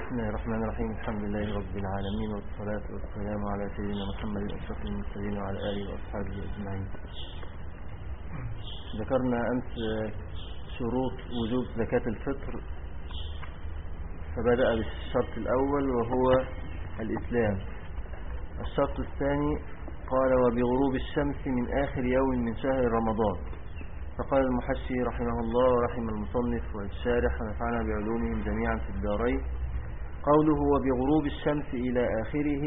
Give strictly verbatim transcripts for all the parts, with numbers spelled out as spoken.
بسم الله الرحمن الرحيم. الحمد لله رب العالمين، والصلاة والسلام على سيدنا محمد أشرف المرسلين وعلى آله وأصحابه أجمعين. ذكرنا أمس شروط وجوب زكاة الفطر، فبدأ بالشرط الأول وهو الإسلام. الشرط الثاني قال وبغروب الشمس من آخر يوم من شهر رمضان. فقال المحشي رحمه الله ورحم المصنف والشارح ونفعنا بعلومهم جميعا في الدارين، قوله وبغروب الشمس إلى آخره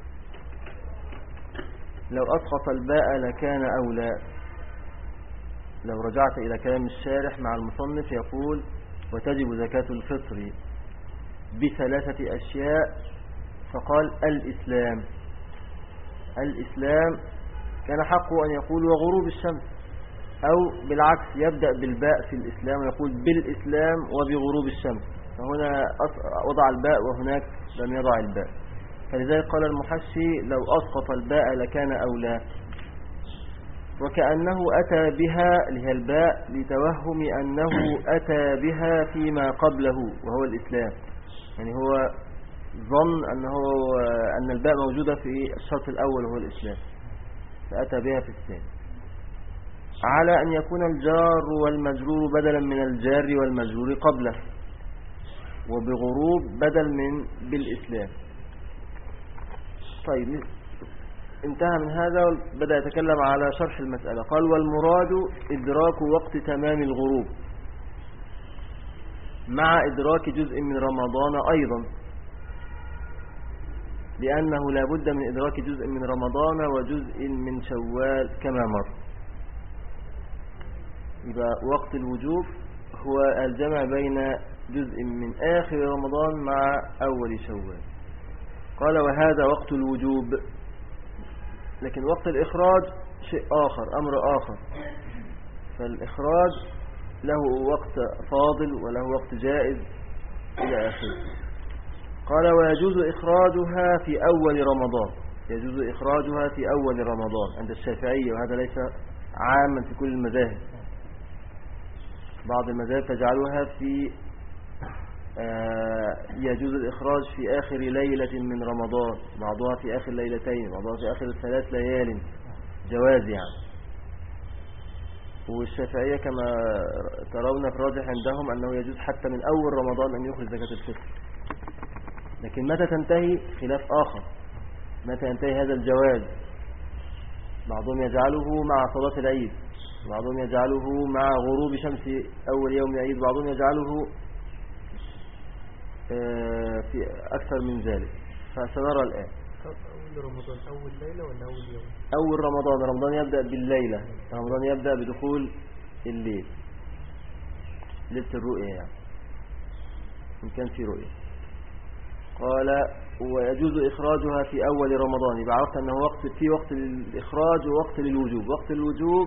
لو أسقط الباء لكان أولى. لو رجعت إلى كلام الشارح مع المصنف يقول وتجب زكاة الفطر بثلاثة أشياء، فقال الإسلام. الإسلام كان حقه أن يقول وغروب الشمس، أو بالعكس يبدأ بالباء في الإسلام ويقول بالإسلام وبغروب الشمس، فهنا وضع الباء وهناك لم يضع الباء، فلذلك قال المحشي لو أسقط الباء لكان أولى. وكأنه أتى بها اللي هي الباء لتوهم أنه أتى بها فيما قبله وهو الإسلام، يعني هو ظن أنه أن الباء موجودة في الشرط الأول وهو الإسلام، فأتى بها في الثاني، على أن يكون الجار والمجرور بدلا من الجار والمجرور قبله، وبغروب بدل من بالإسلام. طيب، انتهى من هذا وبدأ يتكلم على شرح المسألة. قال والمراد إدراك وقت تمام الغروب مع إدراك جزء من رمضان أيضا، لأنه لا بد من إدراك جزء من رمضان وجزء من شوال كما مر. يبقى وقت الوجوب هو الجمع بين جزء من آخر رمضان مع أول شوال. قال وهذا وقت الوجوب، لكن وقت الإخراج شيء آخر، أمر آخر. فالإخراج له وقت فاضل وله وقت جائز إلى آخره. قال ويجوز إخراجها في أول رمضان، يجوز إخراجها في أول رمضان عند الشافعية، وهذا ليس عاما في كل المذاهب. بعض المذاهب تجعلها في آه يجوز الإخراج في آخر ليلة من رمضان، بعضها في آخر ليلتين، بعضها في آخر ثلاث ليال، جواز يعني. والشافعية كما ترون في الراجح عندهم أنه يجوز حتى من أول رمضان أن يخرج زكاة الفطر، لكن متى تنتهي خلاف آخر، متى ينتهي هذا الجواز. بعضهم يجعله مع صلاة العيد، بعضهم يجعله مع غروب شمس أول يوم العيد، بعضهم يجعله في أكثر من ذلك، فسنرى الآن. أول رمضان أول ليلة ولا أول يوم؟ أول رمضان، رمضان يبدأ بالليلة، رمضان يبدأ بدخول الليل، ليلة الرؤية يعني، إن كان في رؤية. قال ويجوز إخراجها في أول رمضان. يبقى عرفت أنه وقت في وقت للإخراج ووقت للوجوب. وقت الوجوب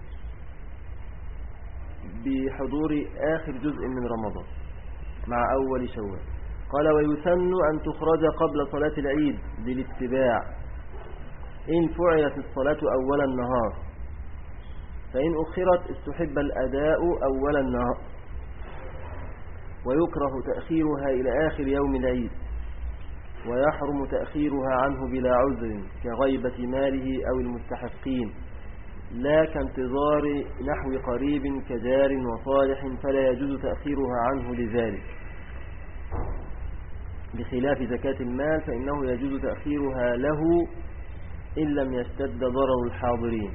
بحضور آخر جزء من رمضان مع أول شوال. قال ويسن أن تخرج قبل صلاة العيد بالاتباع إن فعلت الصلاة أول النهار، فإن أخرت استحب الأداء أول النهار، ويكره تأخيرها إلى آخر يوم العيد، ويحرم تأخيرها عنه بلا عذر كغيبة ماله أو المستحقين، لا كانتظار نحو قريب كجار وصالح، فلا يجوز تأخيرها عنه لذلك، بخلاف زكاة المال فإنه يجوز تأخيرها له إن لم يشتد ضرر الحاضرين.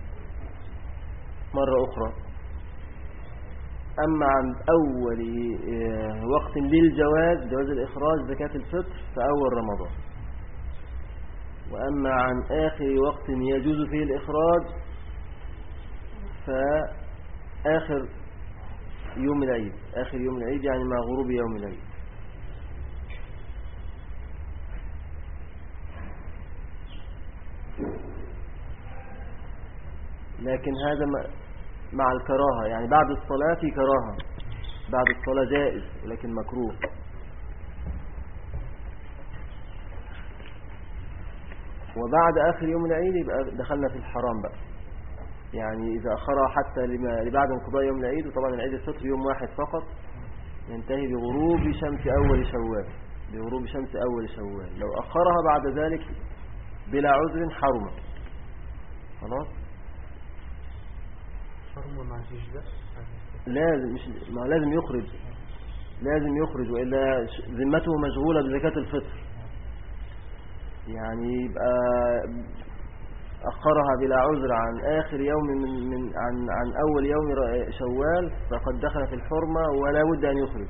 مرة أخرى، أما عن أول وقت للجواز، جواز الإخراج زكاة الفطر فأول رمضان، وأما عن آخر وقت يجوز فيه الإخراج فآخر يوم العيد، آخر يوم العيد يعني مع غروب يوم العيد. لكن هذا مع الكراهة، يعني بعد الصلاة في كراهة، بعد الصلاة جائز لكن مكروه. وبعد آخر يوم العيد يبقى دخلنا في الحرام بقى، يعني إذا أخرها حتى لبعد انقضاء يوم العيد، وطبعا العيد الفطر يوم واحد فقط، ينتهي بغروب شمس أول شوال، بغروب شمس أول شوال. لو أخرها بعد ذلك بلا عذر حرم. خلاص. حرم مع جيش لازم مش ما لازم يخرج لازم يخرج وإلا ذمته مشغولة بزكاة الفطر. يعني يبقى أخرها بلا عذر عن آخر يوم من, من عن عن أول يوم شوال فقد دخل في الحرمة ولا بد أن يخرج.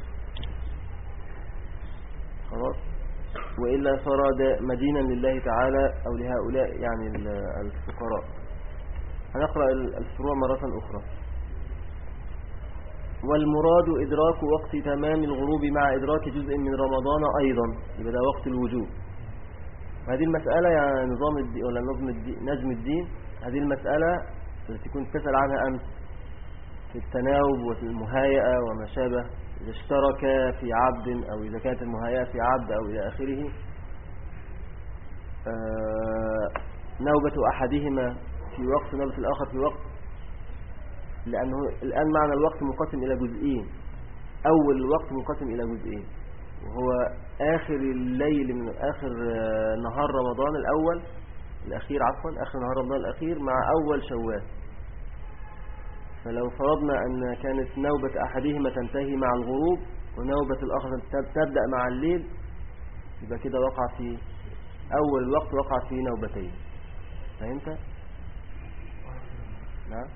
خلاص. وإلا صار مدينا لله تعالى أو لهؤلاء يعني الفقراء. هنقرأ الفروع مرة أخرى. والمراد إدراك وقت تمام الغروب مع إدراك جزء من رمضان أيضا، يبقى ده وقت الوجوب. هذه المسألة يعني نظام الدين ولا نظم الدين نجم الدين، هذه المسألة التي كنت تسأل عنها أمس في التناوب وفي المهايئة وما شابه، إذا اشترك في عبد أو إذا كانت المهايئة في عبد أو إلى آخره. آه نوبة أحدهما في وقت نوبة الآخر في وقت، لأنه الآن معنى الوقت منقسم إلى جزئين. أول الوقت منقسم إلى جزئين وهو آخر الليل من آخر نهار رمضان الأول الأخير عفوا آخر نهار رمضان الأخير مع أول شوال. فلو فرضنا أن كانت نوبة أحدهما تنتهي مع الغروب ونوبة الآخر تبدأ مع الليل، يبقى كده وقع في أول الوقت وقع في نوبتين. فهمت؟ نعم.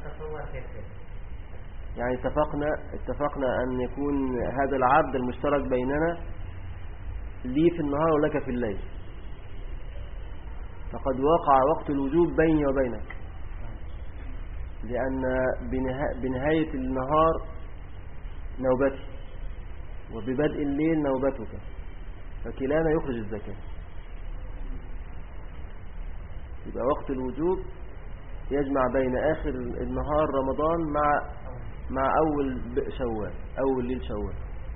يعني اتفقنا اتفقنا أن يكون هذا العبد المشترك بيننا لي في النهار ولك في الليل، فقد وقع وقت الوجوب بيني وبينك، لأن بنهاية النهار نوبتي وببدء الليل نوبتك، فكلانا يخرج الزكاة. يبقى وقت الوجوب يجمع بين آخر النهار رمضان مع مع أول شوال أول ليل شوال،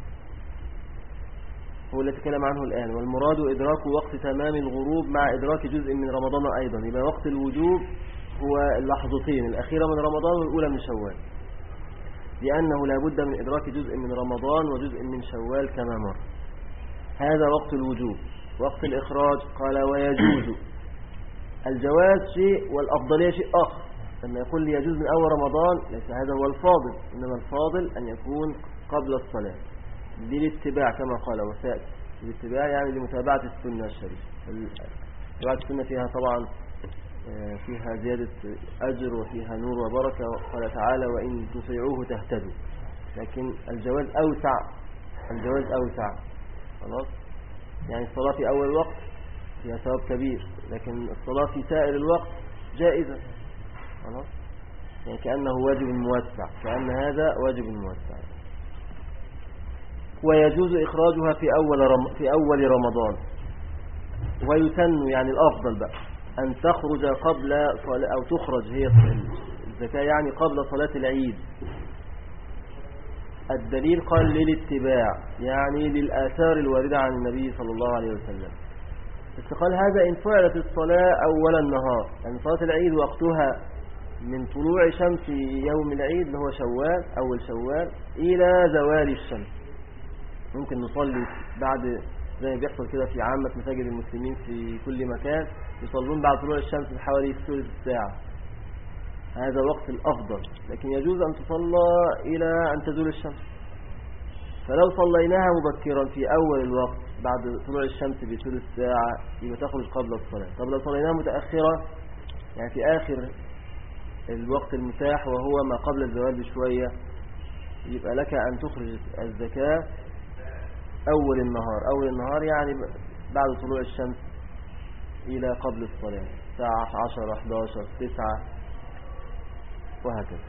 هو اللي تكلم عنه الآن. والمراد إدراك وقت تمام الغروب مع إدراك جزء من رمضان أيضا. يبقى وقت الوجوب هو اللحظتين الأخيرة من رمضان والأولى من شوال، لأنه لا بد من إدراك جزء من رمضان وجزء من شوال كما مر. هذا وقت الوجوب. وقت الإخراج قال ويجوز. الجواز شيء والأفضلية شيء آخر. لما يقول لي يجوز من أول رمضان ليس هذا هو الفاضل، إنما الفاضل أن يكون قبل الصلاة للاتباع كما قال وسائل. الاتباع يعني لمتابعة السنة الشريفة. متابعة السنة فيها طبعا فيها زيادة أجر وفيها نور وبركة. قال تعالى وإن تطيعوه تهتدوا. لكن الجواز أوسع الجواز أوسع خلاص. يعني الصلاة في أول وقت فيها ثواب كبير، لكن الصلاة في سائر الوقت جائزة خلاص. يعني كأنه واجب موسع، كأن هذا واجب موسع. ويجوز إخراجها في أول رم في أول رمضان. ويسن يعني الأفضل بقى أن تخرج قبل صلاة أو تخرج هي الزكاة يعني قبل صلاة العيد. الدليل قال للاتباع يعني للآثار الواردة عن النبي صلى الله عليه وسلم. بس قال هذا إن فعلت الصلاة أول النهار، يعني صلاة العيد وقتها من طلوع شمس يوم العيد اللي هو شوال أول شوال إلى زوال الشمس. ممكن نصلي بعد زي ما بيحصل كده في عامة مساجد المسلمين في كل مكان، يصلون بعد طلوع الشمس بحوالي ثلث ساعة. هذا وقت الأفضل، لكن يجوز أن تصلى إلى أن تزول الشمس. فلو صليناها مبكرا في أول الوقت بعد طلوع الشمس بثلث ساعة يبقى تخرج قبل الصلاة. طب لو صليناها متأخرة يعني في آخر الوقت المتاح وهو ما قبل الزوال بشوية، يبقى لك أن تخرج الزكاة أول النهار. أول النهار يعني بعد طلوع الشمس إلى قبل الصلاة الساعة عشرة أحد عشر تسعة وهكذا.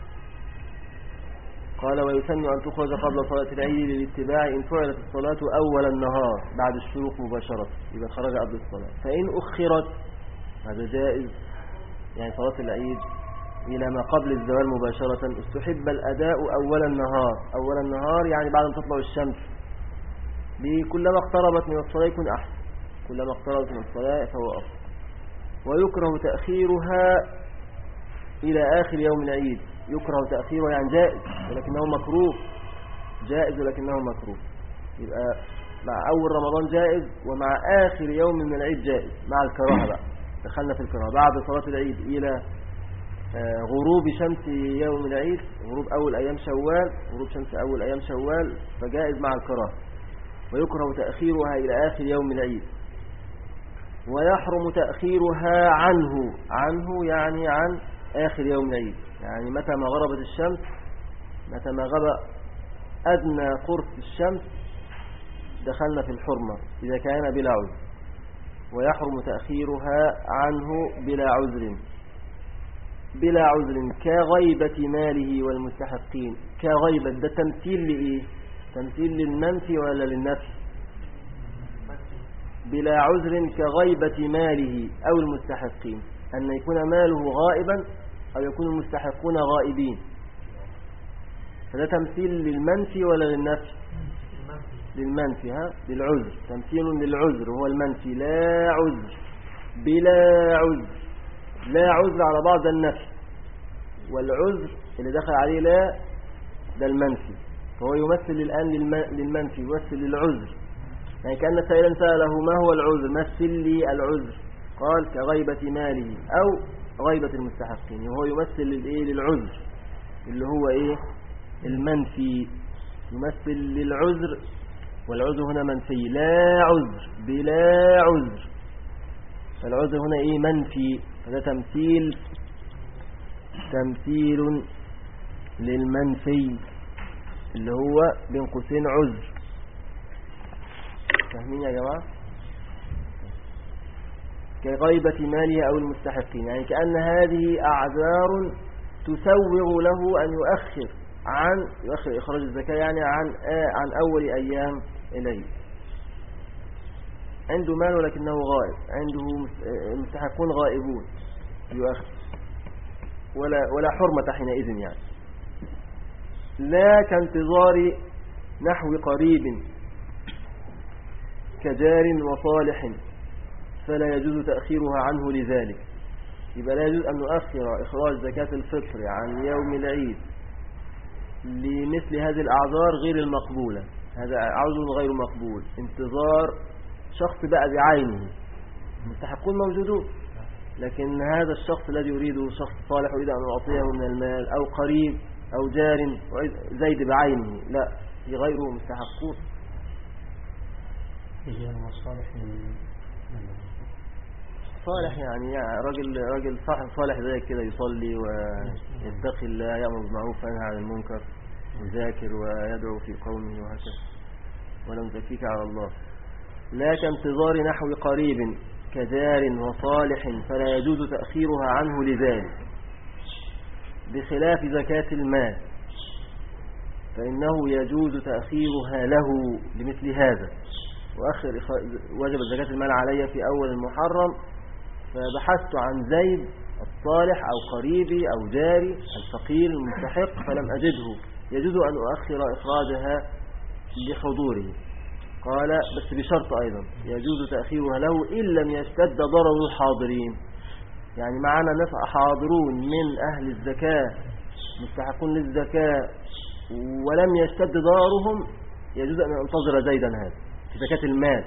قال ويسن أن تخرج قبل صلاة العيد للاتباع إن فعلت الصلاة أول النهار بعد الشروق مباشرة، يبقى خرج قبل الصلاة. فإن أخرت هذا جائز، يعني صلاة العيد إلى ما قبل الزوال مباشرة استحب الأداء أول النهار. أول النهار يعني بعد ما تطلع الشمس، كلما اقتربت من الصلاة يكون أحسن، كلما اقتربت من الصلاة فهو أفضل. ويكره تأخيرها إلى آخر يوم العيد. يكره تأخيرها يعني جائز ولكنه مكروه، جائز ولكنه مكروه. يبقى مع أول رمضان جائز، ومع آخر يوم من العيد جائز مع الكراهة بقى. دخلنا في الكراهة بعد صلاة العيد إلى غروب شمس يوم العيد، غروب أول أيام شوال، غروب شمس أول أيام شوال، فجائز مع الكراهة. ويكره تأخيرها إلى آخر يوم العيد. ويحرم تأخيرها عنه عنه يعني عن آخر يوم العيد، يعني متى ما غربت الشمس، متى ما غاب أدنى قرص الشمس دخلنا في الحرمة إذا كان بلا عذر. ويحرم تأخيرها عنه بلا عذر بلا عذر كغيبة ماله والمستحقين. كغيبة ده تمثيل لإيه؟ تمثيل للمنفي ولا للنفي؟ بلا عذر كغيبة ماله أو المستحقين، أن يكون ماله غائبا أو يكون المستحقون غائبين. فده تمثيل للمنفي ولا للنفي؟ للمنفي. ها للعذر، تمثيل للعذر هو المنفي. لا عذر بلا عذر، لا عذر على بعض النفي، والعذر اللي دخل عليه لا ده المنفي، فهو يمثل الآن للمنفي، يمثل للعذر. يعني كأن سائلا سأله ما هو العذر، مثل لي العذر، قال كغيبة ماله أو غيبة المستحقين، وهو يمثل للإيه؟ للعذر اللي هو إيه؟ المنفي، يمثل للعذر، والعذر هنا منفي. لا عذر بلا عذر، فالعذر هنا إيه؟ منفي، فده تمثيل تمثيل للمنفي اللي هو بين قوسين عذر. فاهمين يا جماعة؟ كغيبة ماله أو المستحقين، يعني كأن هذه أعذار تسوغ له أن يؤخر عن يؤخر إخراج الزكاة، يعني عن عن أول أيام إليه. عنده مال ولكنه غائب، عنده مستحقون غائبون، يؤخر، ولا ولا حرمة حينئذ. يعني لا كانتظار نحو قريب كجار وصالح فلا يجوز تأخيرها عنه لذلك. يبقى لا يجوز أن نؤخر إخراج زكاة الفطر عن يوم العيد لمثل هذه الأعذار غير المقبولة. هذا عذر غير مقبول، انتظار شخص بقى بعينه، المستحقون موجودون، لكن هذا الشخص الذي يريده شخص صالح يريد أن يعطيه من المال، أو قريب أو جار زيد بعينه، لا، في غيره مستحقون. صالح يعني, يعني راجل راجل صاحب صالح زي كده، يصلي ويتقي الله، يأمر بالمعروف وينهى عن المنكر، يذاكر ويدعو في قومه وهكذا، ولم تكيك على الله. لا كانتظار نحو قريب كجار وصالح فلا يجوز تأخيرها عنه لذلك، بخلاف زكاة المال فإنه يجوز تأخيرها له لمثل هذا. وأخر وجب زكاة المال علي في أول المحرم، فبحثت عن زيد الصالح أو قريبي أو جاري الفقير المستحق فلم أجده، يجوز أن أؤخر إخراجها لحضوره. قال بس بشرط أيضا، يجوز تأخيرها له إن لم يشتد ضرر الحاضرين. يعني معنا ناس حاضرون من أهل الزكاة مستحقون للزكاة ولم يشتد ضررهم، يجوز أن أنتظر زيدا هذا في زكاة المال.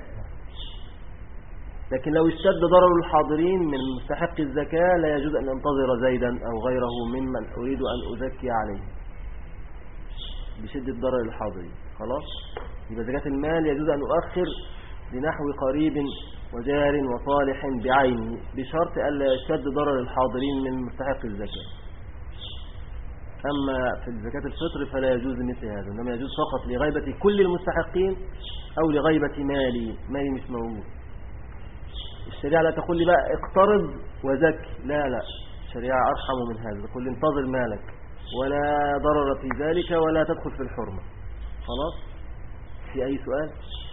لكن لو اشتد ضرر الحاضرين من مستحق الزكاة لا يجوز أن أنتظر زيدا أو غيره ممن أريد أن أزكي عليه بشدة ضرر الحاضرين. خلاص، يبقى زكاة المال يجوز أن أؤخر لنحو قريب وجار وصالح بعينه بشرط ألا يشتد ضرر الحاضرين من مستحق الزكاة. أما في زكاة الفطر فلا يجوز مثل هذا، إنما يجوز فقط لغيبة كل المستحقين أو لغيبة مالي مالي مش موجود. الشريعة لا تقول لي بقى اقترض وزكي، لا لا، الشريعة أرحم من هذا، تقول لي انتظر مالك ولا ضرر في ذلك ولا تدخل في الحرمة. خلاص، في أي سؤال؟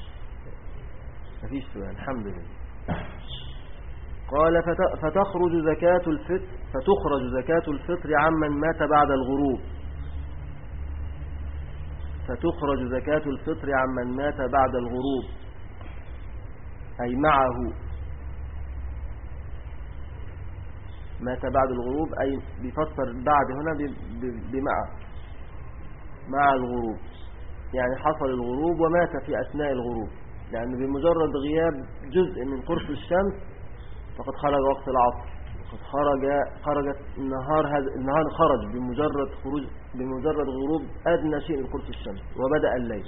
مفيش سؤال، الحمد لله. قال فتخرج زكاة الفطر فتخرج زكاة الفطر عمن مات بعد الغروب فتخرج زكاة الفطر عمن مات بعد الغروب أي معه، مات بعد الغروب أي بيفسر بعد هنا بمع مع الغروب، يعني حصل الغروب ومات في أثناء الغروب لأن بمجرد غياب جزء من قرص الشمس فقد خرج وقت العصر، قد خرج خرجت النهار هذا النهار خرج بمجرد خروج بمجرد غروب أدنى شيء من قرص الشمس وبدأ الليل،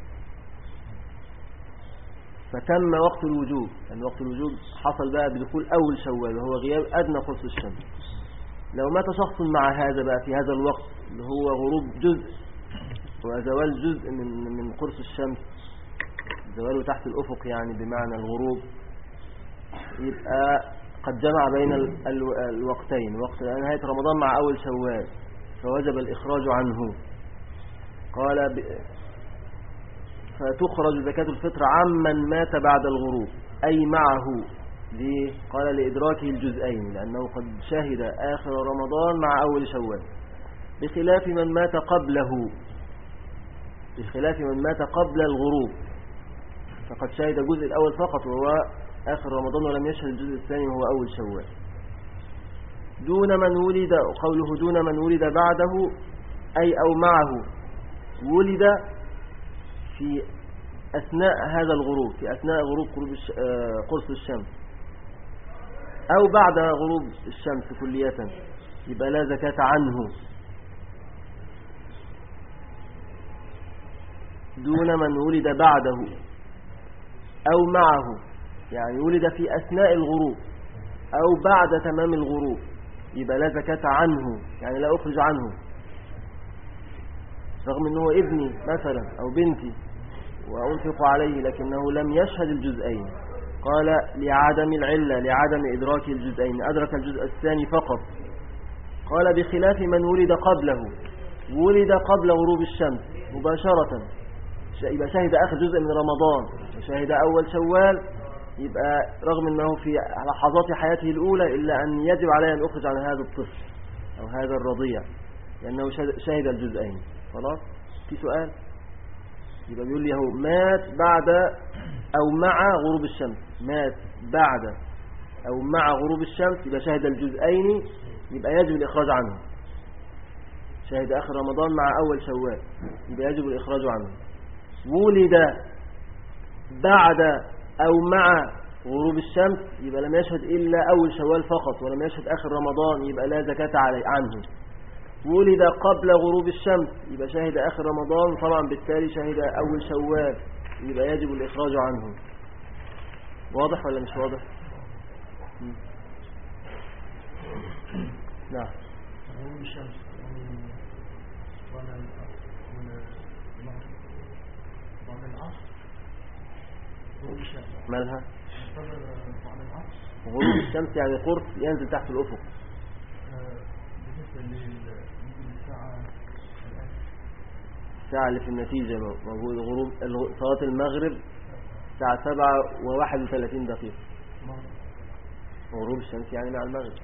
فتم وقت الوجوب. يعني وقت الوجوب حصل بقى بدخول أول شوال وهو غياب أدنى قرص الشمس. لو مات شخص مع هذا بقى في هذا الوقت اللي هو غروب جزء وزوال جزء من من قرص الشمس، زواله تحت الأفق يعني بمعنى الغروب، يبقى قد جمع بين ال ال الوقتين، وقت نهاية رمضان مع أول شوال، فوجب الإخراج عنه. قال ب... فتخرج زكاة الفطر عمن مات بعد الغروب أي معه. ليه؟ قال لإدراكه الجزئين، لأنه قد شهد آخر رمضان مع أول شوال، بخلاف من مات قبله، بخلاف من مات قبل الغروب فقد شهد الجزء الأول فقط وهو آخر رمضان ولم يشهد الجزء الثاني وهو أول شوال. دون من ولد، قوله دون من ولد بعده أي أو معه، ولد في أثناء هذا الغروب، في أثناء غروب قرص الشمس أو بعد غروب الشمس كلية، يبقى لا زكاة عنه. دون من ولد بعده أو معه، يعني ولد في أثناء الغروب أو بعد تمام الغروب، يبقى لا زكاة عنه، يعني لا أخرج عنه، رغم أنه ابني مثلا أو بنتي وأنفق عليه لكنه لم يشهد الجزئين. قال لعدم العلة، لعدم إدراك الجزئين، أدرك الجزء الثاني فقط. قال بخلاف من ولد قبله، ولد قبل غروب الشمس مباشرة، يبقى شهد آخر جزء من رمضان وشهد أول شوال، يبقى رغم أنه في لحظات حياته الأولى إلا أن يجب عليه أن أخرج عن هذا الطفل أو هذا الرضيع لأنه شهد الجزئين. خلاص؟ في سؤال؟ يبقى بيقول لي هو مات بعد أو مع غروب الشمس، مات بعد أو مع غروب الشمس يبقى شهد الجزئين، يبقى يجب الإخراج عنه. شهد آخر رمضان مع أول شوال يبقى يجب الإخراج عنه. ولد بعد أو مع غروب الشمس يبقى لم يشهد إلا أول شوال فقط ولم يشهد آخر رمضان، يبقى لا زكاة عنه. ولد قبل غروب الشمس يبقى شهد آخر رمضان، طبعا بالتالي شهد أول شوال، يبقى يجب الإخراج عنه. واضح ولا مش واضح؟ نعم. غروب الشمس مالها؟ غروب الشمس يعني قرص ينزل تحت الأفق. الساعة اللي في النتيجة موجود غروب صلاة المغرب الساعة سبعة وواحد وثلاثين دقيقة. غروب الشمس يعني مع المغرب.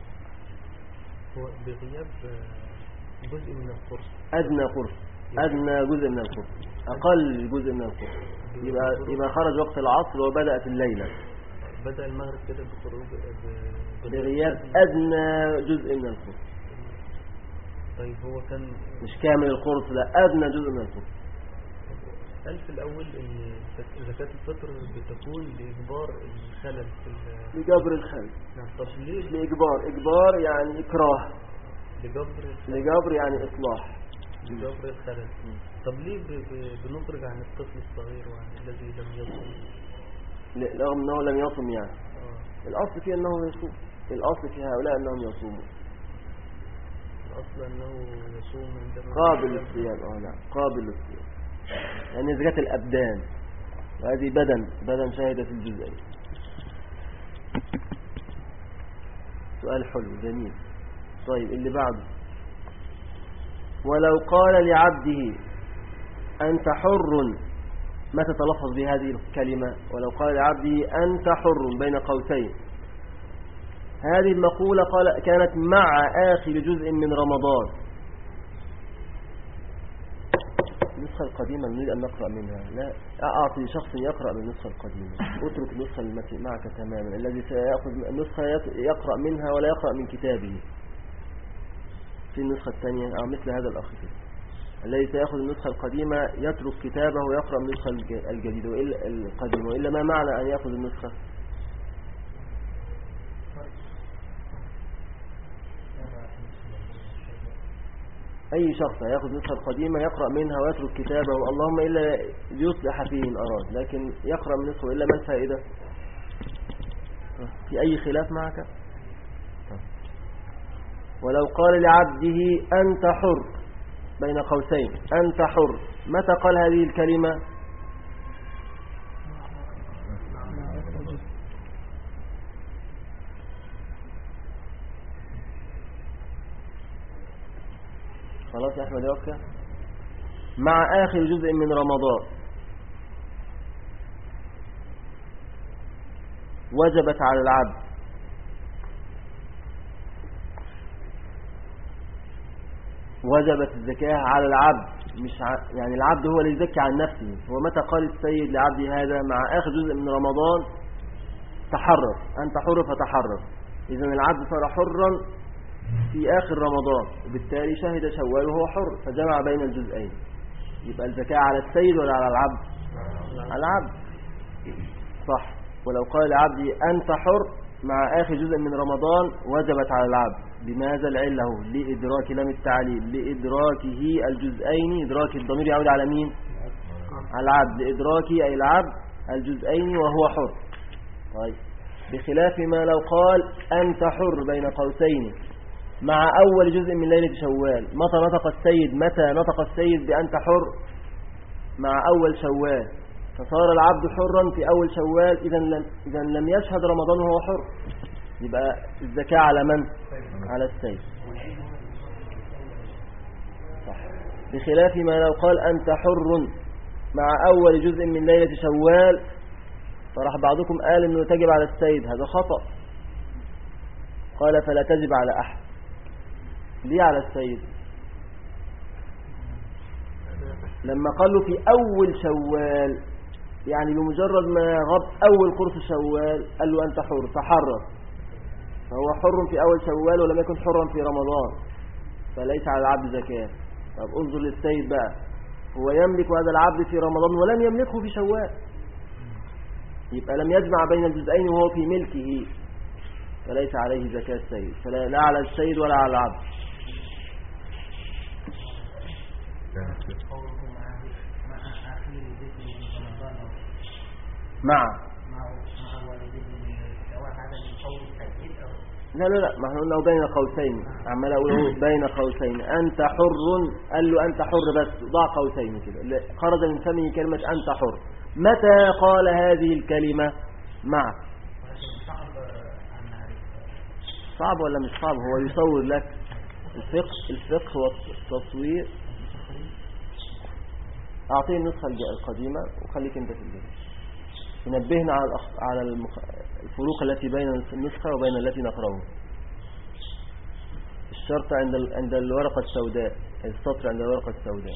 هو بغياب جزء من القرص، أدنى قرص، أدنى جزء من القرص، أقل جزء من القرص، يبقى يبقى خرج وقت العصر وبدأت الليلة. بدأ المغرب كده بخروج بغياب أدنى جزء من القرص. طيب هو كان مش كامل القرص، لا أدنى جزء من القرص. قال في الأول إن زكاة الفطر بتكون لإجبار الخلل في لجبر الخلل. نعم. طب ليه لإجبار؟ إجبار يعني إكراه، لجبر لجبر يعني إصلاح، لجبر الخلل. طب ليه بنخرج عن الطفل الصغير وعن الذي لم يصوم؟ رغم أنه لم يصوم يعني آه. الأصل فيه أنه يصوم، الأصل في هؤلاء أنهم يصومون، الأصل أنه يصوم عندما قابل للصيام. اه نعم قابل للصيام، يعني زكاة الأبدان، وهذه بدن بدن شهدت الجزئين. سؤال حلو جميل. طيب اللي بعده، ولو قال لعبده أنت حر، ما تتلفظ بهذه الكلمة؟ ولو قال لعبده أنت حر بين قوسين، هذه المقولة قال كانت مع آخر جزء من رمضان. النسخة القديمة نريد أن نقرأ منها، لا أعطي شخص يقرأ من النسخة القديمة، اترك النسخة التي معك تماما، الذي سيأخذ النسخة يقرأ منها ولا يقرأ من كتابه. في النسخة الثانية أو مثل هذا الأخ فيه. الذي سيأخذ النسخة القديمة يترك كتابه ويقرأ النسخة الجديدة وإلا القديمة، وإلا ما معنى أن يأخذ النسخة؟ أي شخص يأخذ النسخة القديمة يقرأ منها ويترك كتابه، اللهم إلا ليصلح فيه إن أراد، لكن يقرأ من نسخة وإلا ما الفائدة؟ في أي خلاف معك؟ ولو قال لعبده أنت حر بين قوسين، أنت حر، متى قال هذه الكلمة؟ خلاص يا أحمد يوكا. مع آخر جزء من رمضان وجبت على العبد وجبت الزكاة على العبد، مش ع... يعني العبد هو اللي يزكي عن نفسه. هو متى قال السيد لعبدي هذا؟ مع آخر جزء من رمضان تحرر، أنت حر فتحرر. إذن العبد صار حرا في آخر رمضان، وبالتالي شهد شوال وهو حر فجمع بين الجزئين. يبقى الزكاة على السيد ولا على العبد؟ على العبد، صح. ولو قال لعبدي أنت حر مع آخر جزء من رمضان وجبت على العبد. لماذا؟ العلة لإدراك لام التعليل، لإدراكه الجزئين. إدراك الضمير يعود على مين؟ على العبد. لإدراكه أي العبد الجزئين وهو حر. طيب، بخلاف ما لو قال أنت حر بين قوسين مع أول جزء من ليلة شوال. متى نطق السيد متى نطق السيد بأنت حر؟ مع أول شوال، فصار العبد حرا في أول شوال. إذا لم, إذا لم يشهد رمضان وهو حر، يبقى الزكاة على من؟ على السيد. صح. بخلاف ما لو قال أنت حر مع أول جزء من ليلة شوال، فراح بعضكم قال أنه تجب على السيد، هذا خطأ. قال فلا تجب على أحد. ليه على السيد؟ لما قالوا في أول شوال، يعني بمجرد ما غاب أول قرص شوال قال له أنت حر فحرر، فهو حر في أول شوال ولم يكن حرا في رمضان، فليس على العبد زكاة. طب انظر للسيد بقى، هو يملك هذا العبد في رمضان ولم يملكه في شوال، يبقى لم يجمع بين الجزئين وهو في ملكه، فليس عليه زكاة السيد. فلا لا على السيد ولا على العبد. مع لا لا لا ما احنا قلنا بين قوسين، عمال اقول بين قوسين. انت حر، قال له انت حر بس ضع قوسين كده، خرج من فمه كلمة انت حر. متى قال هذه الكلمة؟ مع. صعب ولا مش صعب؟ هو يصور لك الفقه. الفقه هو التصوير. اعطيه النسخة القديمة وخليك انت في الجديد، ينبهنا على على الفروق التي بين النسخة وبين التي نقرأه. الشرط عند عند الورقة السوداء، السطر عند الورقة السوداء.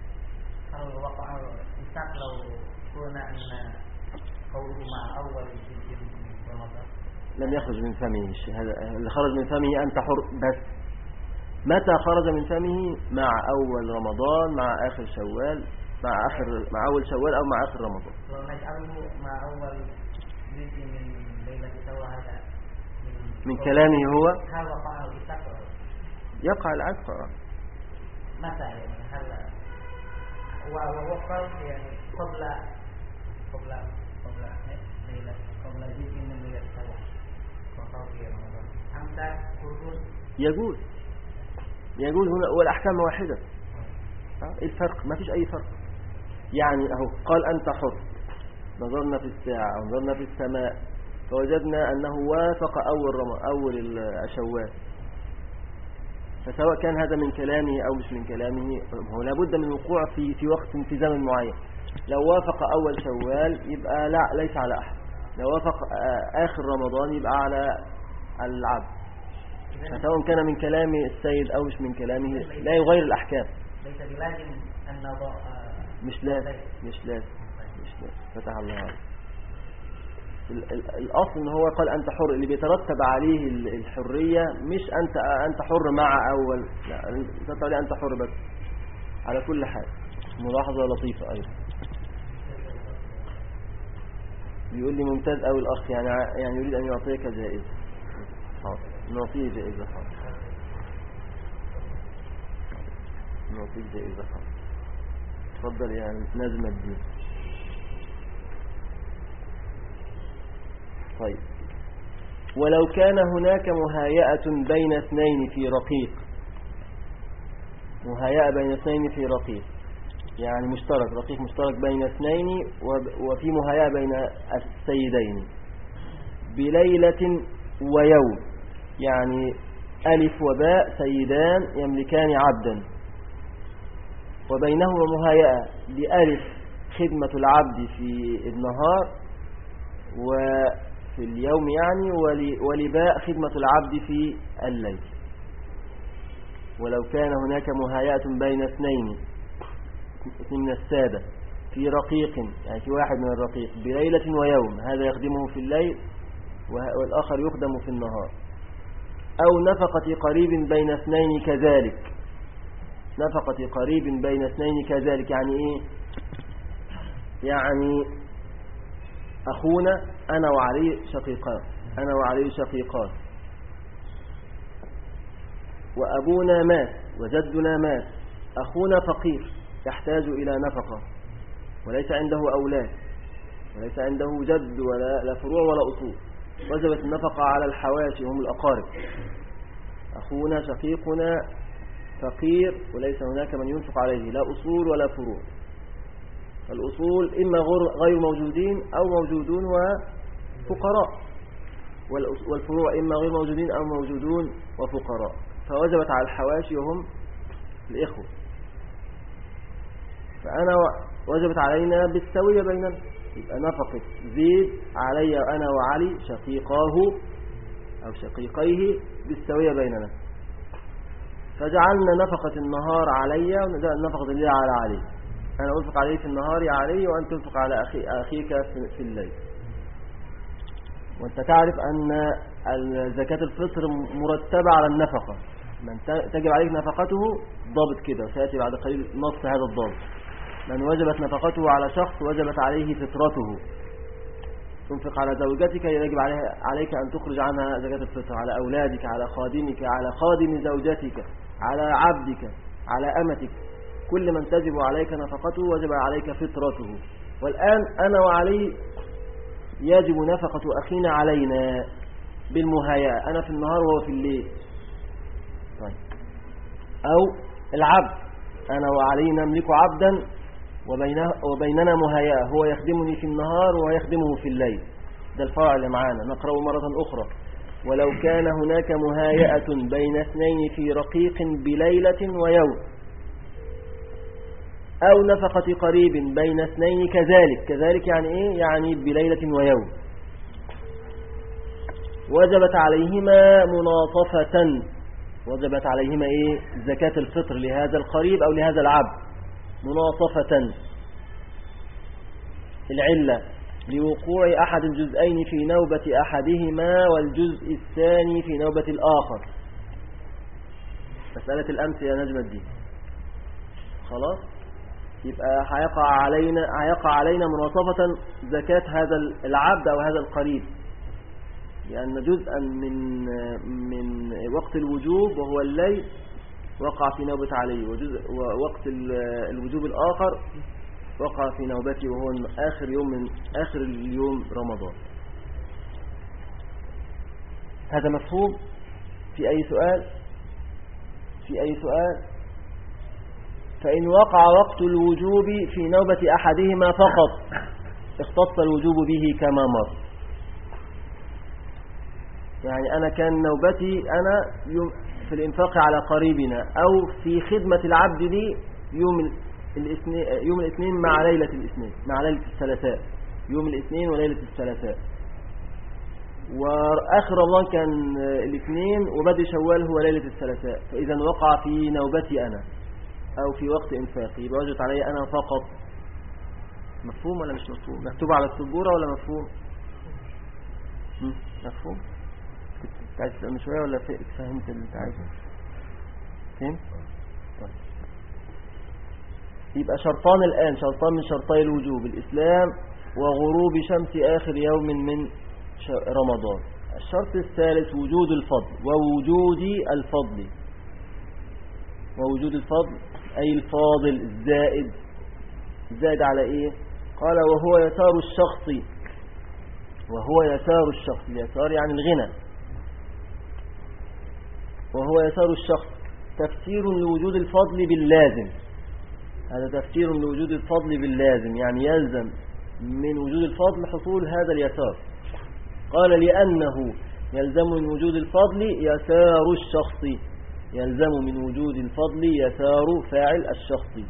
لم يخرج من فمه هذا اللي خرج من فمه أنت حر بس. متى خرج من فمه؟ مع أول رمضان، مع آخر شوال، مع آخر مع أول شوال أو مع آخر رمضان. مع أول جزء من ليلة شوال هذا من كلامه هو هل وقع الإساءة؟ يقع العتق. متى يعني؟ هل ووقع يعني قبل قبل قبل ليلة قبل جزء من ليلة شوال وقع في رمضان أمتى قرون؟ يجوز يجوز هنا، والأحكام واحدة. ايه الفرق؟ ما فيش أي فرق. يعني أهو قال أنت حر، نظرنا في الساعة أو نظرنا في السماء فوجدنا أنه وافق أول رمضان أول شوال، فسواء كان هذا من كلامه أو مش من كلامه هو لابد من وقوع في في وقت في زمن معين. لو وافق أول شوال يبقى لا ليس على أحد، لو وافق آخر رمضان يبقى على العبد. فسواء كان من كلام السيد أو مش من كلامه لا يغير الأحكام. ليس بلازم أن نضع مش لازم مش لازم مش لازم فتح الله عليك. الأصل إن هو قال أنت حر، اللي بيترتب عليه الحرية مش أنت أنت حر مع أول، لا بيترتب عليه أنت حر بس. على كل حال ملاحظة لطيفة أيضا. بيقول لي ممتاز أوي الأخ، يعني يعني يريد أن يعطيك جائزة. حاضر نعطيه جائزة. حاضر نعطيك جائزة. حاضر تفضل يا نجم الدين. طيب ولو كان هناك مهيئة بين اثنين في رقيق، مهيئة بين اثنين في رقيق يعني مشترك، رقيق مشترك بين اثنين وفي مهيئة بين السيدين بليلة ويوم، يعني ألف وباء سيدان يملكان عبدا، وبينهما مهيئة بألف خدمة العبد في النهار وفي اليوم يعني، ولباء خدمة العبد في الليل. ولو كان هناك مهيئة بين اثنين اثنين من السادة في رقيق، يعني في واحد من الرقيق بليلة ويوم، هذا يخدمه في الليل والآخر يخدم في النهار، أو نفقة قريب بين اثنين كذلك. نفقة قريب بين اثنين كذلك يعني إيه؟ يعني أخونا أنا وعلي شقيقان، أنا وعلي شقيقان، وأبونا مات وجدنا مات، أخونا فقير يحتاج إلى نفقة وليس عنده أولاد وليس عنده جد ولا لا فروع ولا أصول، وجبت النفقة على الحواشي هم الأقارب. أخونا شقيقنا فقير وليس هناك من ينفق عليه لا أصول ولا فروع، الأصول إما غير موجودين أو موجودون وفقراء، والفروع إما غير موجودين أو موجودون وفقراء، فوجبت على الحواشي وهم الإخوة. فأنا وجبت علينا بالسوية بيننا، يبقى نفقة زيد علي أنا وعلي شقيقاه أو شقيقيه بالسوية بيننا، فجعلنا نفقة النهار علي ونجعل نفقة الليل على علي، أنا أنفق عليه في النهار يا علي وأن تنفق على أخي أخيك في الليل. وأنت تعرف أن زكاة الفطر مرتبة على النفقة، من تجب عليك نفقته ضابط كده، وسيأتي بعد قليل نص هذا الضابط. من وجبت نفقته على شخص وجبت عليه فطرته. تنفق على زوجتك يجب عليك أن تخرج عنها زكاة الفطر، على أولادك، على خادمك، على خادم زوجتك، على عبدك، على أمتك، كل من تجب عليك نفقته وجب عليك فطرته. والآن أنا وعلي يجب نفقة أخينا علينا بالمهيئة، أنا في النهار وهو في الليل. طيب. أو العبد، أنا وعلي نملك عبدا وبيننا مهيئة، هو يخدمني في النهار ويخدمه في الليل. ده الفرع اللي معانا. نقرأ مرة أخرى. ولو كان هناك مهيئة بين اثنين في رقيق بليلة ويوم، أو نفقة قريب بين اثنين كذلك. كذلك يعني إيه؟ يعني بليلة ويوم. وجبت عليهما مناصفة، وجبت عليهما إيه؟ زكاة الفطر لهذا القريب أو لهذا العبد مناصفة. العلة لوقوع أحد الجزئين في نوبة أحدهما والجزء الثاني في نوبة الآخر. مسألة الأمس يا نجم الدين. خلاص، يبقى هيقع علينا هيقع علينا مناصفة زكاة هذا العبد أو هذا القريب، لأن جزءا من من وقت الوجوب وهو الليل وقع في نوبة علي، وجزء ووقت الوجوب الآخر وقع في نوبتي وهو آخر يوم من آخر اليوم رمضان. هذا مفهوم؟ في أي سؤال؟ في أي سؤال؟ فإن وقع وقت الوجوب في نوبة أحدهما فقط اختص الوجوب به كما مر. يعني أنا كان نوبتي أنا يوم في الإنفاق على قريبنا أو في خدمة العبد لي يوم الاثنين يوم الاثنين مع ليلة الاثنين مع ليلة الثلاثاء، يوم الاثنين وليلة الثلاثاء، وآخر رمضان كان الاثنين وبدء شوال هو ليلة الثلاثاء. فإذا وقع في نوبتي أنا أو في وقت إنفاقي يبقى وجبت علي أنا فقط. مفهوم ولا مش مفهوم؟ مكتوب على السبورة ولا مفهوم؟ مفهوم؟ كنت عايز تسألني شوية ولا فهمت اللي انت عايزه؟ فهمت؟ طيب. يبقى شرطان الآن، شرطان من شرطي الوجوب: الإسلام وغروب شمس آخر يوم من رمضان. الشرط الثالث وجود الفضل، ووجود الفضل ووجود الفضل أي الفاضل الزائد. الزائد على إيه؟ قال وهو يسار الشخص، وهو يسار الشخص، اليسار يعني الغنى، وهو يسار الشخص تفسير لوجود الفضل باللازم. هذا تفسير لوجود الفضل باللازم، يعني يلزم من وجود الفضل حصول هذا اليسار. قال لأنه يلزم من وجود الفضل يسار الشخص، يلزم من وجود الفضل يسار فاعل الشخص.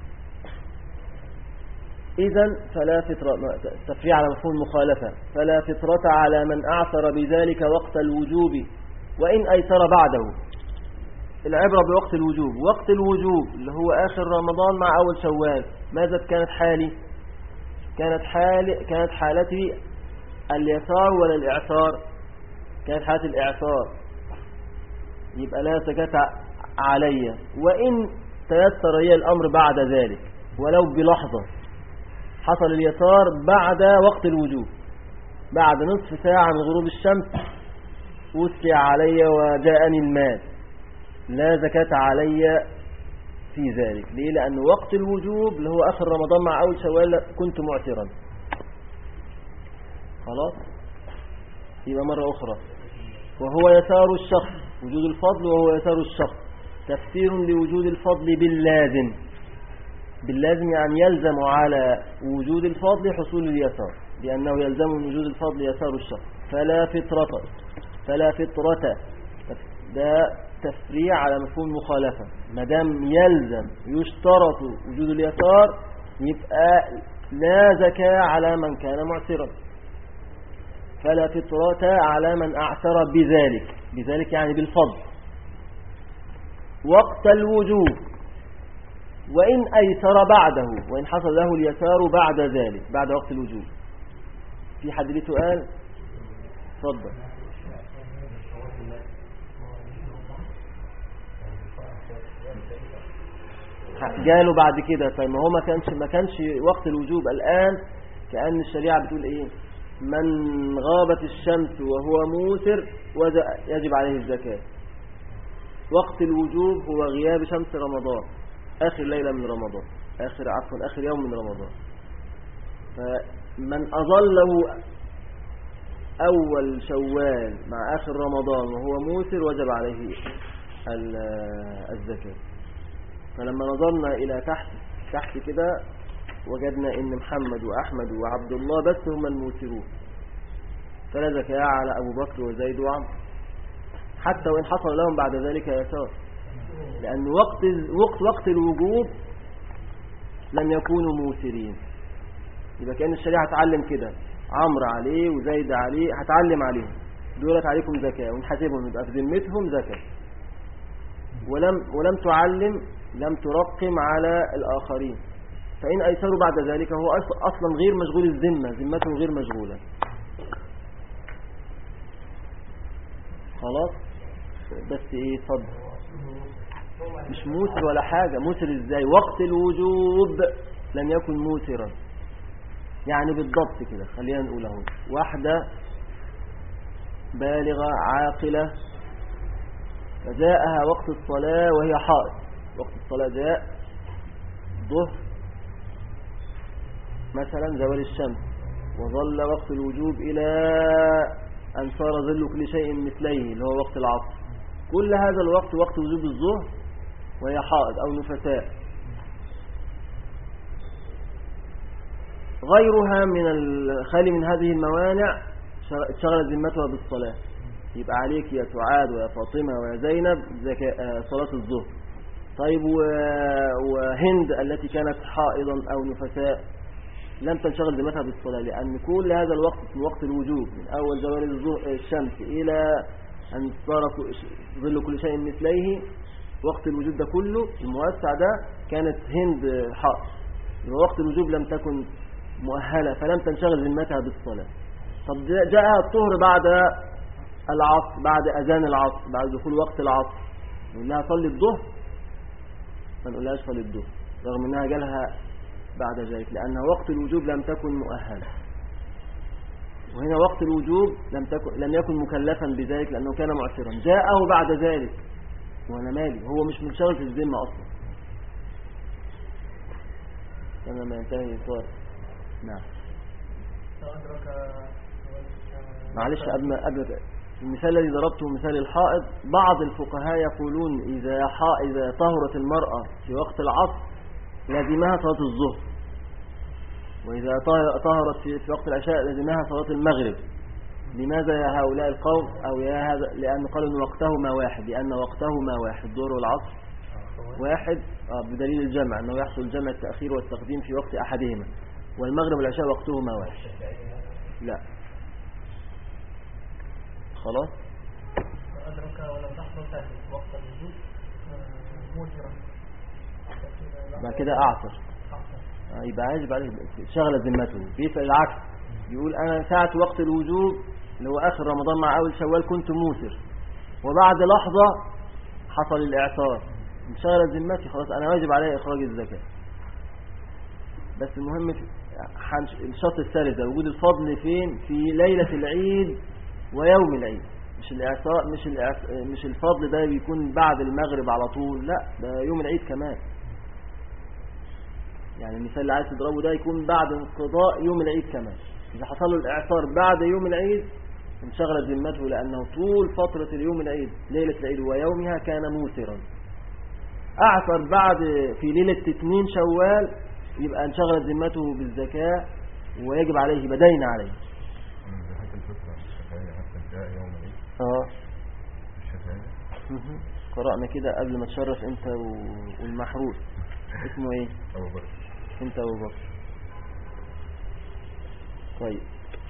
إذن فلا فطرة، تفريع على مفهوم المخالفة، فلا فطرة على من أعثر بذلك وقت الوجوب وإن أيسر بعده. العبرة بوقت الوجوب. وقت الوجوب اللي هو آخر رمضان مع أول شوال، ماذا كانت حالي؟ كانت حال كانت حالتي اليسار ولا الإعثار؟ كانت حالة الإعثار، يبقى لا زكاة علي وإن تيسر لي الأمر بعد ذلك ولو بلحظة. حصل اليسار بعد وقت الوجوب، بعد نصف ساعة من غروب الشمس وسع علي وجاءني المال، لا زكاة علي في ذلك. ليه؟ لأن وقت الوجوب اللي هو آخر رمضان مع أول شوال كنت معترا. خلاص، يبقى مرة أخرى وهو يسار الشخص، وجود الفضل وهو يسار الشخص تفسير لوجود الفضل باللازم. باللازم يعني يلزم على وجود الفضل حصول اليسار، لأنه يلزم من وجود الفضل يسار الشخص. فلا فطرة، فلا فطرة ده تفريع على مفهوم المخالفة. مدام يلزم يشترط وجود اليسار يبقى لا زكاة على من كان معسرا. فلا فطرة على من أعسر بذلك، بذلك يعني بالفضل وقت الوجوب وإن أيسر بعده، وإن حصل له اليسار بعد ذلك، بعد وقت الوجوب. في حد ليه سؤال؟ تفضل. جاله بعد كده. طيب ما هو ما كانش ما كانش وقت الوجوب. الآن كأن الشريعة بتقول إيه؟ من غابت الشمس وهو موسر يجب عليه الزكاة. وقت الوجوب هو غياب شمس رمضان، آخر ليلة من رمضان، آخر عفوا آخر يوم من رمضان. فمن أظله أول شوال مع آخر رمضان وهو موسر وجب عليه الزكاة. فلما نظرنا إلى تحت تحت كده وجدنا إن محمد وأحمد وعبد الله بس هم الموسرون، فلا زكاة على أبو بكر وزيد وعمر حتى وإن حصل لهم بعد ذلك يسار، لأن وقت وقت وقت الوجوب لم يكونوا موسرين. يبقى كأن الشريعة هتعلم كده، عمرو عليه وزيد عليه، هتعلم عليهم دولت عليكم زكاة ونحاسبهم يبقى في ذمتهم زكاة. ولم ولم تعلم، لم ترقم على الآخرين. فإن أيسروا بعد ذلك هو أصلا غير مشغول الذمة، ذمتهم غير مشغولة. خلاص، بس إيه صد مش موسر ولا حاجة. موسر إزاي؟ وقت الوجوب لم يكن موسرا. يعني بالضبط كده خلينا نقول اهو، واحدة بالغة عاقلة فجاءها وقت الصلاة وهي حائض، وقت الصلاة جاء ظهر مثلا زوال الشمس، وظل وقت الوجوب إلى أن صار ظل كل شيء مثليه اللي هو وقت العصر. كل هذا الوقت وقت وجوب الظهر وهي حائض أو نفساء. غيرها من الخالي من هذه الموانع شغلت ذمتها بالصلاة، يبقى عليك يا سعاد ويا فاطمة ويا زينب صلاة الظهر. طيب وهند التي كانت حائضا أو نفساء لم تنشغل ذمتها بالصلاة، لأن كل هذا الوقت من وقت الوجوب من أول زوال الشمس إلى أن صار ظل كل شيء مثليه، وقت الوجوب ده كله الموسع ده كانت هند حائض، ووقت الوجوب لم تكن مؤهلة فلم تنشغل ذمتها بالصلاة. طب جاءها الطهر بعد العصر، بعد أذان العصر، بعد دخول وقت العصر، نقول لها صلي الظهر؟ ما نقول لهاش صلي الظهر، رغم أنها جالها بعد ذلك، لأن وقت الوجوب لم تكن مؤهلة، وهنا وقت الوجوب لم تكن لم يكن مكلفا بذلك لأنه كان معسرا، جاءه بعد ذلك وأنا مالي، هو مش منشغل في الذمة أصلا. كما ما ينتهي صار. نعم. معلش قبل ما قبل المثال الذي ضربته مثال الحائض، بعض الفقهاء يقولون إذا إذا طهرت المرأة في وقت العصر لازمها صلاة الظهر، وإذا طهرت في وقت العشاء لازمها صلاة المغرب. لماذا يا هؤلاء القوم؟ أو يا هذا، لأن قالوا أن وقتهما واحد، لأن وقتهما واحد، الظهر والعصر واحد بدليل الجمع، أنه يحصل الجمع التأخير والتقديم في وقت أحدهما، والمغرب والعشاء وقتهما واحد. لا خلاص. أدرك ولو تحصل في وقت الوجود موترا، بعد كده أعصر يبقى عاجب عليه شغل ذمته. بيسأل العكس، يقول أنا ساعة وقت الوجوب اللي هو آخر رمضان مع أول شوال كنت موسر، وبعد لحظة حصل الإعصار، انشغلت ذمتي، خلاص أنا واجب عليه إخراج الزكاة. بس المهم الشرط الثالث ده وجود الفضل فين؟ في ليلة العيد ويوم العيد، مش الإعصار، مش الإعصار مش الفضل ده بيكون بعد المغرب على طول، لا ده يوم العيد كمان. يعني المثال اللي عايز تضربه ده يكون بعد انقضاء يوم العيد كمان. إذا حصل له الإعصار بعد يوم العيد انشغلت ذمته، لأنه طول فترة اليوم العيد ليلة العيد ويومها كان موسرا. أعصر بعد في ليلة اثنين شوال يبقى انشغلت ذمته بالزكاة ويجب عليه بدين عليه. اه قرأنا كده قبل ما تشرف انت والمحروس. اسمه ايه؟ ابو بكر. انت ابو بكر. طيب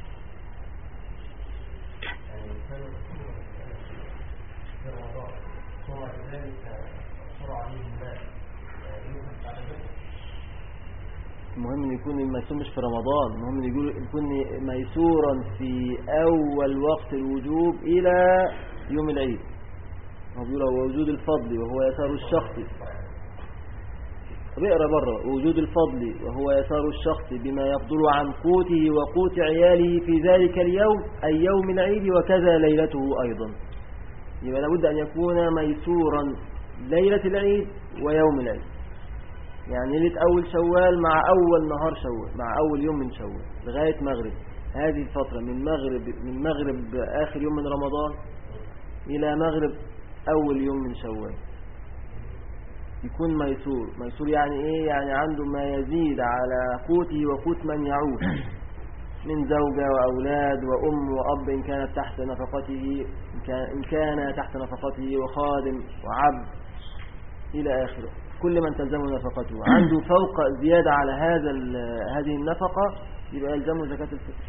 المهم ان يكون الميسور مش في رمضان، المهم ان يكون ميسورا في اول وقت الوجوب الى يوم العيد. هو بيقول هو وجود الفضل وهو يسار الشخص. طب اقرا بره، وجود الفضل وهو يسار الشخص بما يفضل عن قوته وقوت عياله في ذلك اليوم أي يوم العيد وكذا ليلته أيضا. يبقى لابد أن يكون ميسورا ليلة العيد ويوم العيد، يعني ليلة أول شوال مع أول نهار شوال مع أول يوم من شوال لغاية مغرب. هذه الفترة من مغرب من مغرب آخر يوم من رمضان إلى مغرب أول يوم من شوال يكون ميسور. ميسور يعني إيه؟ يعني عنده ما يزيد على قوته وقوت من يعود من زوجة وأولاد وأم وأب إن كانت تحت نفقته إن كان تحت نفقته وخادم وعبد إلى آخره، كل من تلزمه نفقته عنده فوق زيادة على هذا هذه النفقة يبقى يلزمه زكاة الفطر.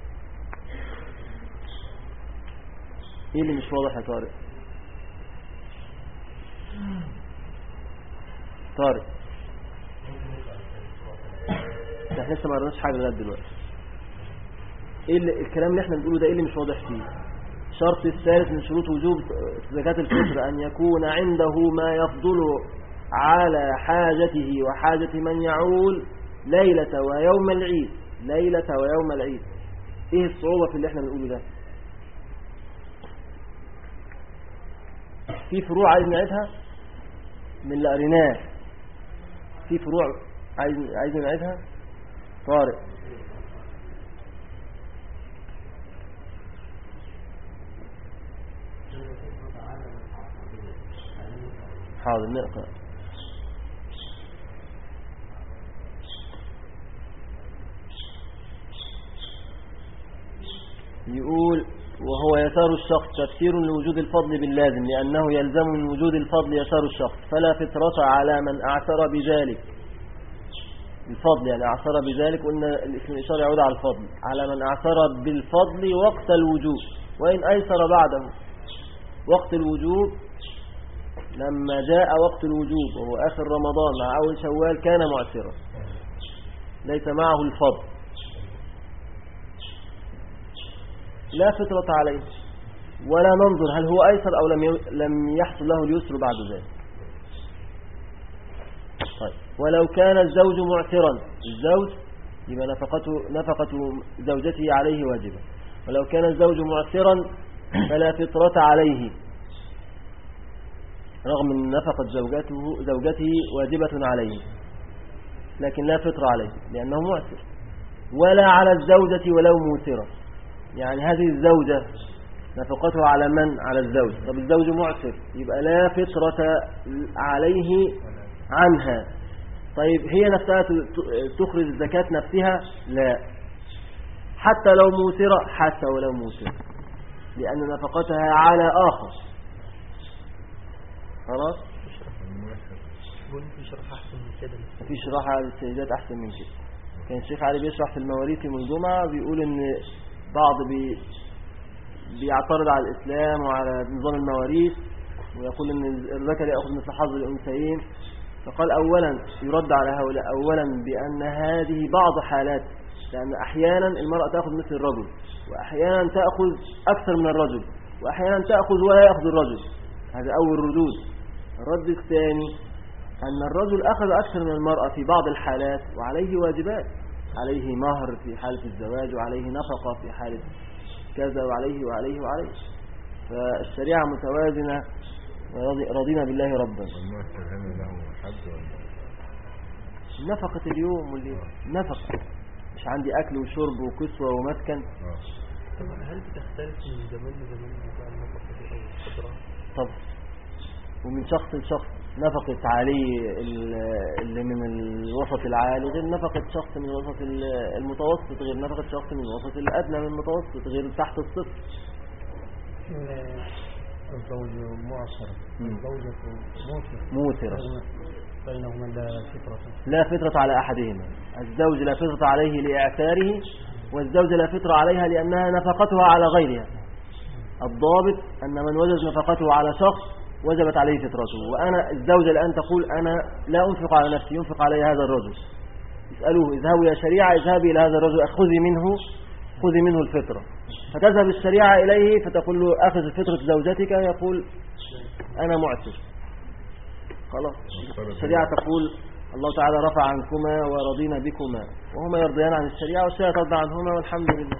إيه اللي مش واضح يا طارق؟ طارق احنا لسه ما قرناش حاجه لغايه دلوقتي. ايه اللي الكلام اللي احنا بنقوله ده ايه اللي مش واضح فيه؟ الشرط الثالث من شروط وجوب زكاه الفطر ان يكون عنده ما يفضل على حاجته وحاجه من يعول ليله ويوم العيد. ليله ويوم العيد ايه الصعوبه في اللي احنا بنقوله ده؟ في فروع عايز نعيدها من اللي قريناه، في فروع عايز عايز نعيدها. طارق حاضر نقرأ. يقول وهو يسار الشخص تفسير لوجود الفضل باللازم، لأنه يلزم من وجود الفضل يسار الشخص، فلا فطرة على من أعثر بذلك. الفضل يعني أعثر بذلك، قلنا الاسم الإشارة يعود على الفضل، على من أعثر بالفضل وقت الوجوب وإن أيسر بعده. وقت الوجوب لما جاء وقت الوجوب وهو آخر رمضان مع أول شوال كان معسرا ليس معه الفضل، لا فطرة عليه، ولا ننظر هل هو أيسر أو لم لم يحصل له اليسر بعد ذلك. طيب ولو كان الزوج معسرا، الزوج يبقى نفقته نفقة زوجته عليه واجبة. ولو كان الزوج معسرا فلا فطرة عليه، رغم أن نفقة زوجته زوجته واجبة عليه، لكن لا فطرة عليه لأنه معسر. ولا على الزوجة ولو موسرة، يعني هذه الزوجة نفقته على من؟ على الزوج. طب الزوج معسر يبقى لا فطرة عليه عنها. طيب هي نفسها تخرج الزكاة نفسها؟ لا، حتى لو موسرة، حتى ولو موسرة، لأن نفقتها على آخر. خلاص؟ في شرح أحسن من كده، في شرح على السيدات أحسن من كده. كان الشيخ علي بيشرح في المواريث يوم الجمعة، بيقول إن بعض بي بيعترض على الإسلام وعلى نظام المواريث، ويقول إن الذكر يأخذ مثل حظ الأنثيين. فقال أولا يرد على هؤلاء أولا بأن هذه بعض حالات، لأن أحيانا المرأة تأخذ مثل الرجل، وأحيانا تأخذ أكثر من الرجل، وأحيانا تأخذ ولا يأخذ الرجل. هذا أول ردود. الرد الثاني أن الرجل أخذ أكثر من المرأة في بعض الحالات وعليه واجبات، عليه مهر في حالة الزواج، وعليه نفقة في حالة كذا، وعليه وعليه وعليه. فالشريعة متوازنة، ورضينا بالله ربا. نفقة اليوم والليل نفقة، مش عندي أكل وشرب وكسوة ومسكن. طبعا هل بتختلف من زمان لزمان النفقة دي أو القدرة؟ طبعا، ومن شخص لشخص. نفقة علي اللي من الوسط العالي غير نفقة شخص من الوسط المتوسط، غير نفقة شخص من الوسط الأدنى من المتوسط، غير تحت الصفر. الزوج معصر، الزوجة موسرة، بينهما لا فطرة لا فطرة على أحدهما. الزوج لا فطرة عليه لإعثاره، والزوجة لا فطرة عليها لأنها نفقتها على غيرها. الضابط أن من وجد نفقته على شخص وجبت عليه فطرته. وأنا الزوجة الآن تقول أنا لا أنفق على نفسي، ينفق علي هذا الرجل. يسألوه اذهبوا يا شريعة، اذهبي إلى هذا الرجل أخذي منه خذي منه الفطرة. فتذهب الشريعة إليه فتقول له أخذ فطرة زوجتك، يقول أنا معسر. خلاص، الشريعة تقول الله تعالى رفع عنكما ورضينا بكما، وهما يرضيان عن الشريعة والشريعة ترضى عنهما، والحمد لله.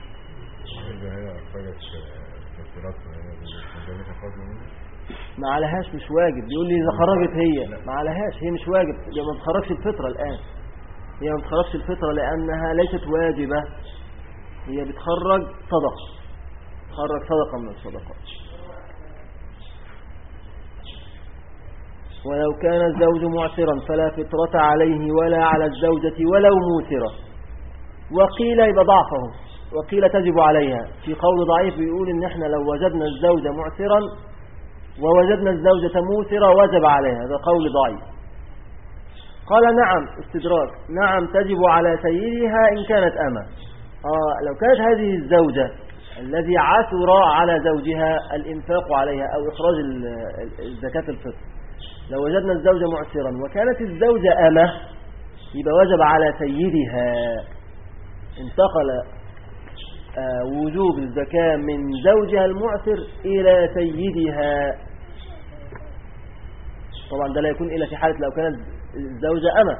ما عليهاش، مش واجب. بيقول لي إذا خرجت هي ما عليهاش، هي مش واجب، هي ما بتخرجش الفطرة الآن، هي ما بتخرجش الفطرة لأنها ليست واجبة، هي بتخرج صدقة، تخرج صدقة من الصدقات. ولو كان الزوج معسرا فلا فطرة عليه ولا على الزوجة ولو موسرة. وقيل يبقى ضعفه، وقيل تجب عليها. في قول ضعيف بيقول إن احنا لو وجدنا الزوج معسرا ووجدنا الزوجة موسرة وجب عليها، هذا قول ضعيف. قال نعم، استدراك، نعم تجب على سيدها إن كانت أمة. آه لو كانت هذه الزوجة الذي عثر على زوجها الإنفاق عليها أو إخراج الزكاة الفطر، لو وجدنا الزوجة معسرا وكانت الزوجة أمة، يبقى وجب على سيدها. انتقل آه وجوب الزكاة من زوجها المعسر إلى سيدها. طبعا ده لا يكون إلا في حالة لو كانت الزوجة أمة.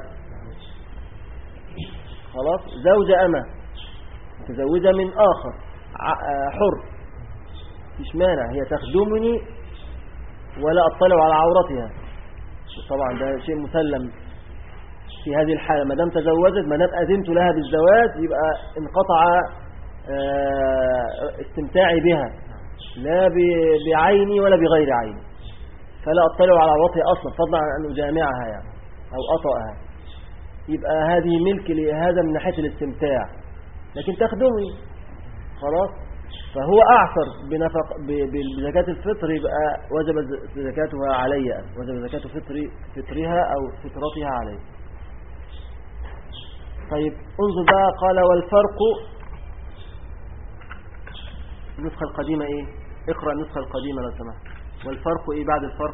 خلاص، زوجة أمة تزوجها من آخر حر، مش مانع، هي تخدمني ولا أطلع على عورتها. طبعا ده شيء مسلم في هذه الحالة، ما دام تزوجت، ما دام أذنت لها بالزواج، يبقى انقطع استمتاعي بها، لا بعيني ولا بغير عيني، فلا أطلع على عورتها أصلا، فضلا عن أن أجامعها يعني أو أطأها. يبقى هذه ملك لهذا من ناحية الاستمتاع، لكن تخدمني. خلاص، فهو أعثر بنفق بزكاة الفطر، يبقى وجب زكاتها علي، وجب زكاة فطر فطرها أو فطرتها علي. طيب انظر بقى، قال والفرق. النسخة القديمة ايه؟ اقرأ النسخة القديمة لو سمحت. والفرق ايه بعد الفرق؟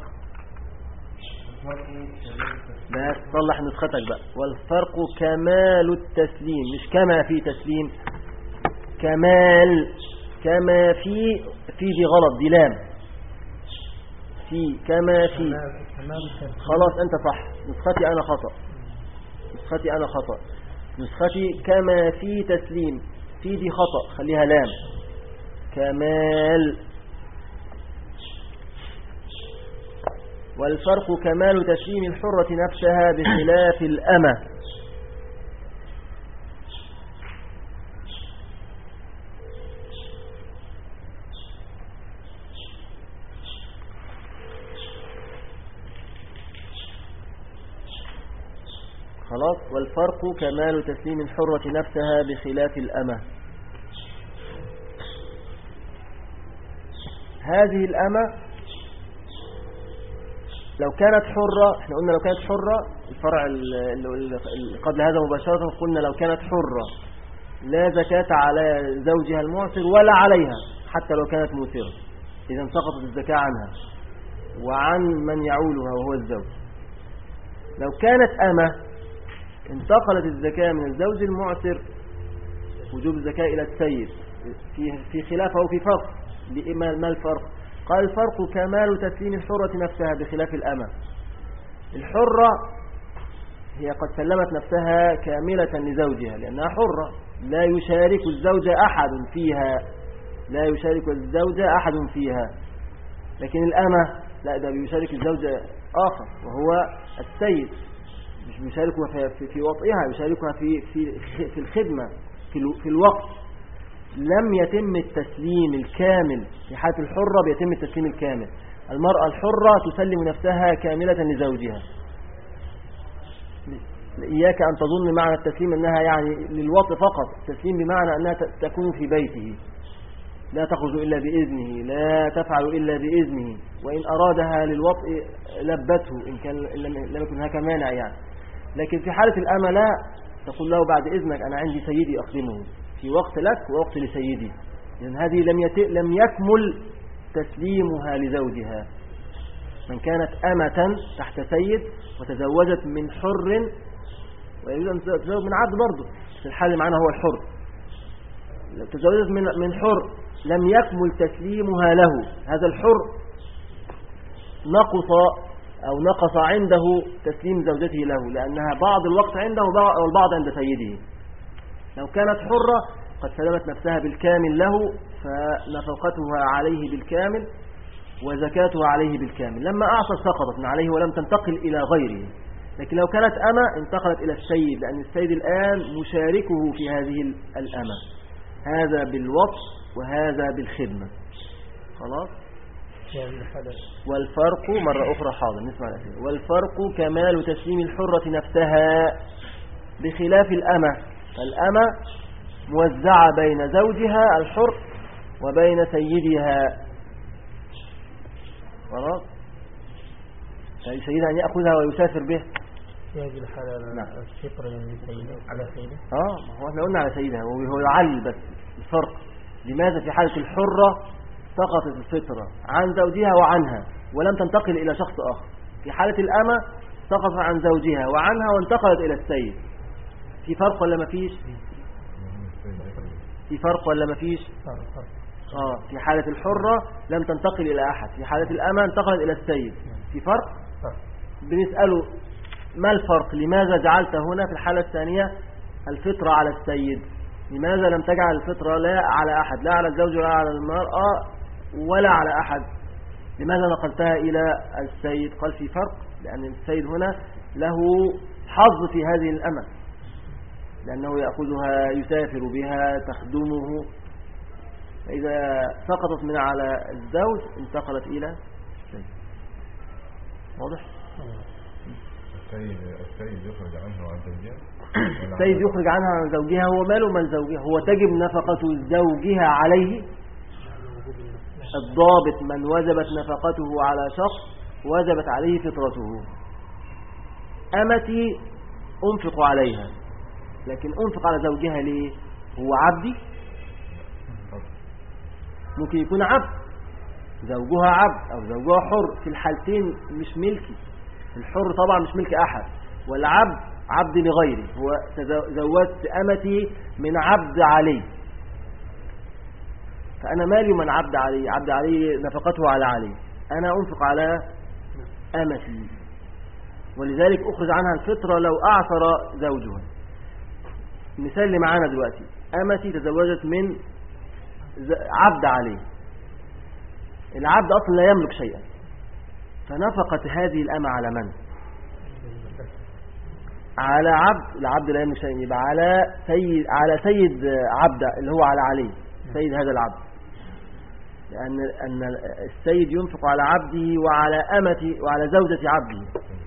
بس صلح نسختك بقى. والفرق كمال التسليم، مش كما في تسليم، كمال. كما في في دي غلط، دي لام، في في كما في. تمام تسليم. خلاص أنت صح، نسختي أنا خطأ، نسختي أنا خطأ، نسختي كما في تسليم، في دي خطأ، خليها لام. كمال. والفرق كمال تسليم الحرة نفسها بخلاف الأمة. خلاص. والفرق كمال تسليم الحرة نفسها بخلاف الأمة. هذه الأمة لو كانت حرة، احنا قلنا لو كانت حرة، الفرع اللي قبل هذا مباشرة قلنا لو كانت حرة لا زكاة على زوجها المعسر ولا عليها حتى لو كانت موسرة، إذا سقطت الزكاة عنها وعن من يعولها وهو الزوج. لو كانت أمة انتقلت الزكاة من الزوج المعسر وجوب الزكاة إلى السيد، في في خلاف أو في فرق. ما الفرق؟ قال الفرق كمال تسليم الحرة نفسها بخلاف الأمة. الحرة هي قد سلمت نفسها كاملة لزوجها لأنها حرة، لا يشارك الزوج أحد فيها، لا يشارك الزوج أحد فيها. لكن الأمة لا، ده بيشارك الزوج آخر وهو السيد، مش بيشاركها في, في, في وطئها، يشاركها في, في, في الخدمة في, في الوقت. لم يتم التسليم الكامل في حالة الحرة، بيتم التسليم الكامل. المرأة الحرة تسلم نفسها كاملة لزوجها. إياك أن تظن معنى التسليم أنها يعني للوطء فقط، التسليم بمعنى أنها تكون في بيته، لا تخرج إلا بإذنه، لا تفعل إلا بإذنه، وإن أرادها للوطء لبته إن كان لم يكن هناك مانع يعني. لكن في حالة الأمة لا، تقول له بعد إذنك أنا عندي سيدي أخدمه في وقت لك ووقت لسيدي. لأن هذه لم يت... لم يكمل تسليمها لزوجها. من كانت أمة تحت سيد وتزوجت من حر، ويجوز أن تتزوج من عبد برضه، في الحال معنا هو الحر، تزوجت من من حر لم يكمل تسليمها له، هذا الحر نقص أو نقص عنده تسليم زوجته له، لأنها بعض الوقت عنده والبعض عند سيده. لو كانت حرة قد سلمت نفسها بالكامل له، فنفقتها عليه بالكامل وزكاتها عليه بالكامل. لما أعطت سقطت من عليه ولم تنتقل إلى غيره. لكن لو كانت أمة انتقلت إلى السيد، لأن السيد الآن مشاركه في هذه الأمة، هذا بالوطء وهذا بالخدمة. خلاص. والفرق مرة أخرى، حاضر نسمع الأسئلة. والفرق كمال تسليم الحرة نفسها بخلاف الأمة. الأمة موزعة بين زوجها الحر وبين سيدها. خلاص. سيدها أن يأخذها ويسافر به في هذه الحالة. نعم. الفطر للسيدة على سيدة. آه هو احنا قلنا على سيدها، وهو يعلل بس الفرق. لماذا في حالة الحرة سقطت الفطرة عن زوجها وعنها ولم تنتقل إلى شخص آخر؟ في حالة الأمة سقطت عن زوجها وعنها وانتقلت إلى السيد. في فرق ولا ما فيش؟ في فرق ولا ما فيش؟ آه في حالة الحرة لم تنتقل إلى أحد، في حالة الأمة انتقلت إلى السيد. في فرق؟ بنسأله ما الفرق؟ لماذا جعلت هنا في الحالة الثانية الفطرة على السيد؟ لماذا لم تجعل الفطرة لا على أحد، لا على الزوج ولا على المرأة ولا على أحد؟ لماذا نقلتها إلى السيد؟ قال في فرق، لأن السيد هنا له حظ في هذه الأمة، لأنه يأخذها يسافر بها تخدمه. فإذا سقطت من على الزوج انتقلت إلى السيد. واضح؟ السيد السيد يخرج عنها وعن زوجها. السيد يخرج عنها عن زوجها، هو ماله من زوجها؟ هو تجب نفقة زوجها عليه. الضابط من وجبت نفقته على شخص وجبت عليه فطرته. أمتي أنفق عليها، لكن أنفق على زوجها ليه؟ هو عبدي؟ ممكن يكون عبد، زوجها عبد أو زوجها حر، في الحالتين مش ملكي. الحر طبعا مش ملك أحد، والعبد عبد لغيري. هو زوجت أمتي من عبد علي، فأنا مالي من عبد علي، عبد علي نفقته على علي. أنا أنفق على أمتي، ولذلك أخرج عنها الفطرة لو أعثر زوجها. المثال اللي معانا دلوقتي، أمتي تزوجت من عبد عليه، العبد أصلا لا يملك شيئا، فنفقت هذه الأمة على من؟ على عبد، العبد لا يملك شيئا، يبقى على سيد، على سيد عبد اللي هو على عليه، سيد هذا العبد، لأن أن السيد ينفق على عبده وعلى أمته وعلى زوجة عبده.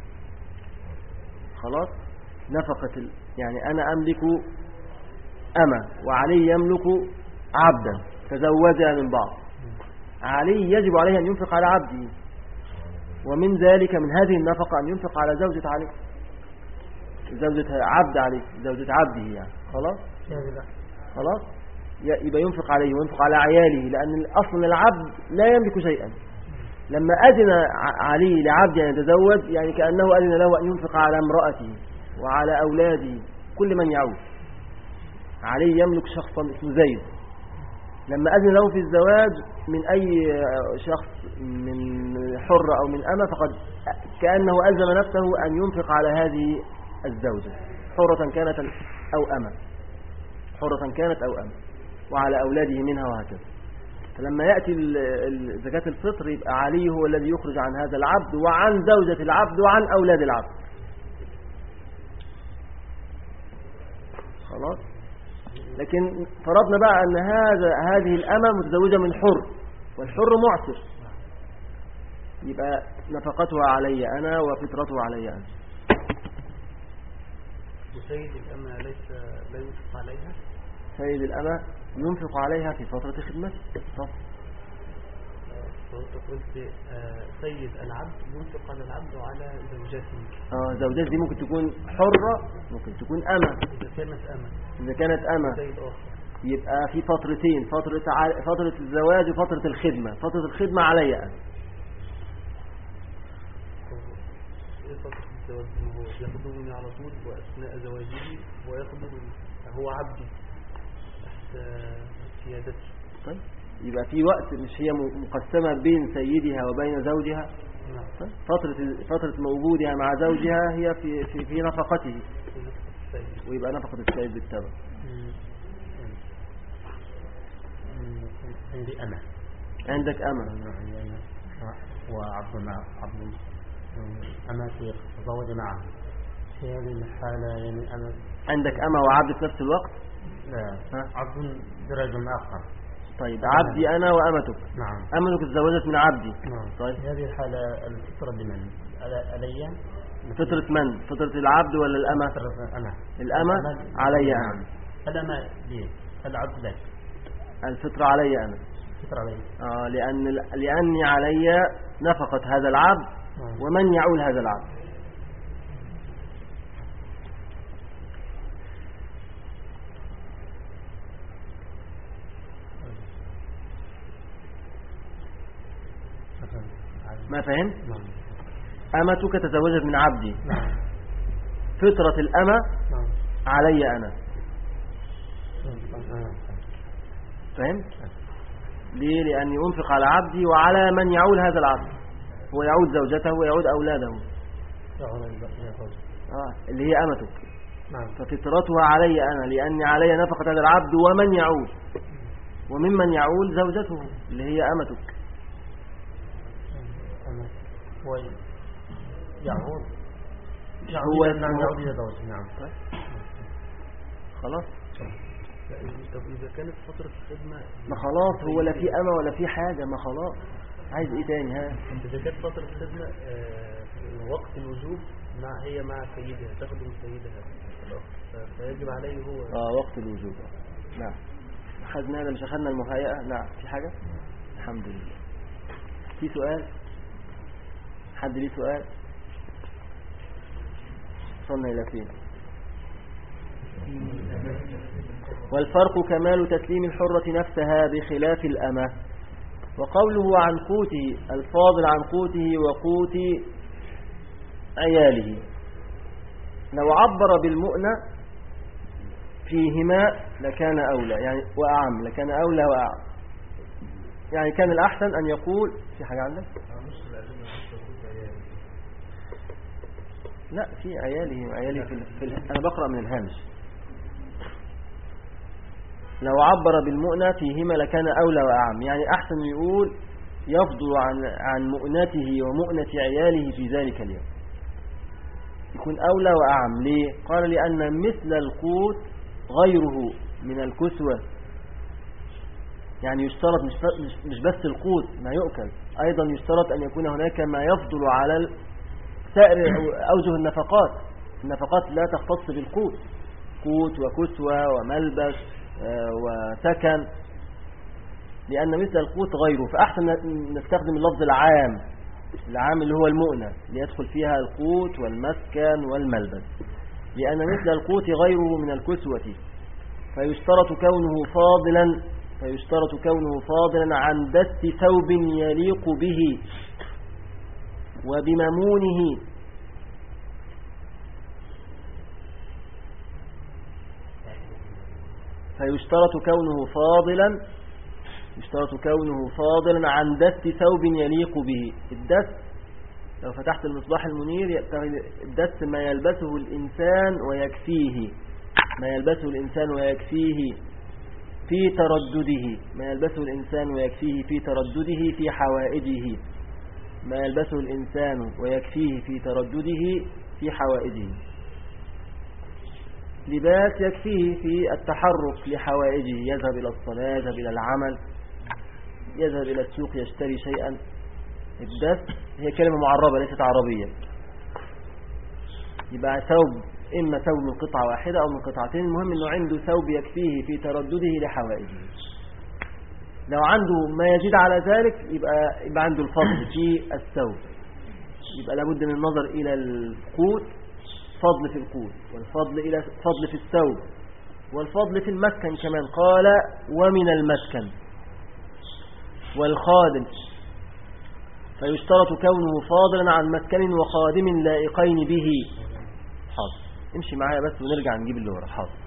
خلاص، نفقة يعني أنا أملك أمة وعلي يملك عبدا، تزوجا من بعض، علي يجب عليه أن ينفق على عبده، ومن ذلك من هذه النفقة أن ينفق على زوجة عليه، زوجة عبد عليه، زوجة عبده يعني. خلاص خلاص يبقى ينفق عليه وينفق على عياله، لأن أصلا العبد لا يملك شيئا. لما أذن علي لعبد أن يتزوج يعني كأنه أذن له أن ينفق على امرأته وعلى أولاده، كل من يعود. علي يملك شخصا اسمه زيد، لما أذن له في الزواج من أي شخص، من حر أو من أمة، فقد كأنه ألزم نفسه أن ينفق على هذه الزوجة، حرة كانت أو أمة، حرة كانت أو أمة، وعلى أولاده منها وهكذا. فلما يأتي زكاة الفطر يبقى علي هو الذي يخرج عن هذا العبد وعن زوجة العبد وعن أولاد العبد. خلاص. لكن فرضنا بقى أن هذا هذه الأمة متزوجة من حر، والحر معسر، يبقى نفقتها علي أنا وفطرتها علي أنا. وسيد الأمة ليس لا ينفق عليها؟ سيد الأمة ينفق عليها في فترة خدمته. طب فأنت قلت سيد العبد ينفق على العبد وعلى زوجاته. اه زوجات دي ممكن تكون حرة، ممكن تكون أمة. إذا كانت أمة إذا كانت أمة سيد آخر يبقى في فترتين، فترة فترة الزواج وفترة الخدمة. فترة الخدمة علي أنا. إيه فترة الزواج؟ هو يخدمني على طول وأثناء زواجه ويخدمني، هو عبدي تحت سيادتي. طيب يبقى في وقت مش هي مقسمة بين سيدها وبين زوجها. طيب فترة فترة موجودها مع زوجها هي في في, في نفقته، ويبقى نفقة السيد بالتبع. عندي أمة. عندك أمة وعبد مع عبد أماتي تزوج معه، في هذه الحالة يعني أنا عندك أمة وعبد في نفس الوقت؟ لا، عبد درجة آخر. طيب عبدي أنا وأمتك. نعم. أمتك تزوجت من عبدي. نعم. طيب في هذه الحالة الفطرة بمن؟ علي؟ فطرة من؟ فطرة العبد ولا الأمة؟ فطرة أنا. الأمة علي أنا. الأمة لي، العبد لك. الفطرة علي أنا. الفطرة علي. آه لأن لأني علي نفقة هذا العبد ومن يعول هذا العبد. ما فهمت؟ أمتك تزوجت من عبدي. فطرة الأمة علي أنا. فهمت؟ ليه؟ لأني أنفق على عبدي وعلى من يعول هذا العبد، هو يعود زوجته ويعود أولاده. آه اللي هي أمتك. ففطرتها علي أنا لأني علي نفقة هذا العبد ومن يعول، وممن يعول زوجته اللي هي أمتك. هو يعود هو يعود إلى زوجه. نعم. خلاص. طب إذا كانت فترة الخدمة ما خلاص هو لا في أمة ولا في حاجة، ما خلاص عايز إيه تاني؟ ها إذا كانت فترة الخدمة آه وقت الوجوب مع هي مع سيدها تخدم سيدها فيجب عليه هو آه وقت الوجوب. نعم. أخذنا هذا مش أخذنا المهيئة. نعم. في حاجة؟ الحمد لله. في سؤال؟ حد ليه سؤال؟ وصلنا إلى فين؟ والفرق كمال تسليم الحرة نفسها بخلاف الأمة. وقوله عن قوته الفاضل عن قوته وقوت عياله، لو عبر بالمؤنة فيهما لكان أولى، يعني وأعم، لكان أولى وأعم. يعني كان الأحسن أن يقول في حاجة عندك؟ لا في عياله عياله في, ال... في ال... أنا بقرأ من الهامش. لو عبر بالمؤنة فيهما لكان أولى وأعم، يعني أحسن يقول يفضل عن عن مؤنته ومؤنة عياله في ذلك اليوم، يكون أولى وأعم. ليه؟ قال لأن مثل القوت غيره من الكسوة، يعني يشترط مش بس القوت ما يؤكل، أيضا يشترط أن يكون هناك ما يفضل على سائر أوجه النفقات. النفقات لا تختص بالقوت، قوت وكسوة وملبس وسكن، لأن مثل القوت غيره، فأحسن نستخدم اللفظ العام، العام اللي هو المؤنة ليدخل فيها القوت والمسكن والملبس، لأن مثل القوت غيره من الكسوة، فيشترط كونه فاضلا فيشترط كونه فاضلا عن دس ثوب يليق به وبممونه، فيشترط كونه فاضلا يشترط كونه فاضلا عن دس ثوب يليق به. الدس لو فتحت المصباح المنير، الدس ما يلبسه الإنسان ويكفيه، ما يلبسه الإنسان ويكفيه في تردده، ما يلبسه الإنسان ويكفيه في تردده في حوائجه، ما يلبسه الإنسان ويكفيه في تردده في حوائجه. لباس يكفيه في التحرك لحوائجه، يذهب إلى الصلاة، يذهب إلى العمل، يذهب إلى السوق يشتري شيئا. الدس هي كلمة معربة ليست عربية، يبقى ثوب إما ثوب من قطعة واحدة أو من قطعتين، المهم أنه عنده ثوب يكفيه في تردده لحوائجه. لو عنده ما يزيد على ذلك يبقى, يبقى عنده الفضل في الثوب، يبقى لابد من النظر إلى القوت، فضل في القوت، والفضل إلى فضل في الثوب، والفضل في المسكن كمان. قال ومن المسكن والخادم، فيشترط كونه فاضلا عن مسكن وخادم لائقين به. حاضر، امشي معايا بس ونرجع نجيب اللي ورا. حاضر.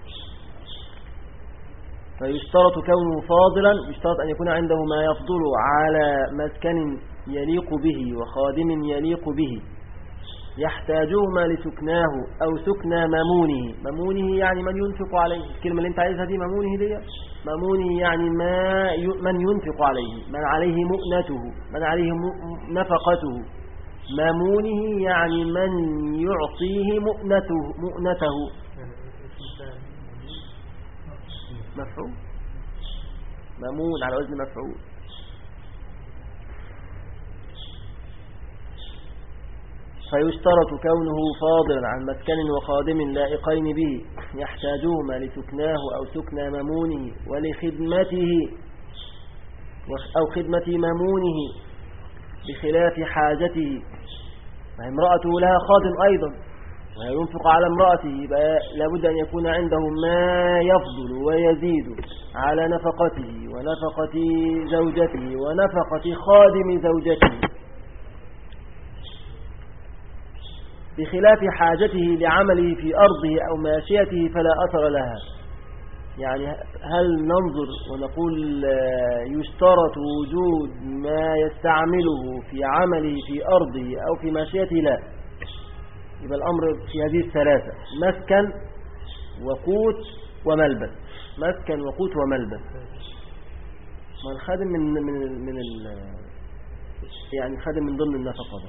فيشترط كونه فاضلا، يشترط أن يكون عنده ما يفضل على مسكن يليق به وخادم يليق به، يحتاجهما لسكناه أو سكنى ممونه. ممونه يعني من ينفق عليه، الكلمة اللي انت عايزها دي ممونه دي، ممونه يعني ما ي... من ينفق عليه، من عليه مؤنته، من عليه م... نفقته. ممونه يعني من يعطيه مؤنته مؤنته مفعول، ممون على وزن مفعول. فيشترط كونه فاضلا عن مسكن وخادم لائقين به، يحتاجهما لسكناه أو سكنى ممونه ولخدمته أو خدمة ممونه بخلاف حاجته. فامرأته لها خادم أيضا وينفق على امرأته، يبقى لابد أن يكون عنده ما يفضل ويزيد على نفقته ونفقة زوجته ونفقة خادم زوجته، بخلاف حاجته لعمله في أرضه أو ماشيته فلا أثر لها. يعني هل ننظر ونقول يشترط وجود ما يستعمله في عمله في أرضه أو في ماشيته؟ لا، يبقى الأمر في هذه الثلاثة: مسكن وقوت وملبس. مسكن وقوت وملبس. ما الخادم من من من ال يعني خادم من ضمن النفقة.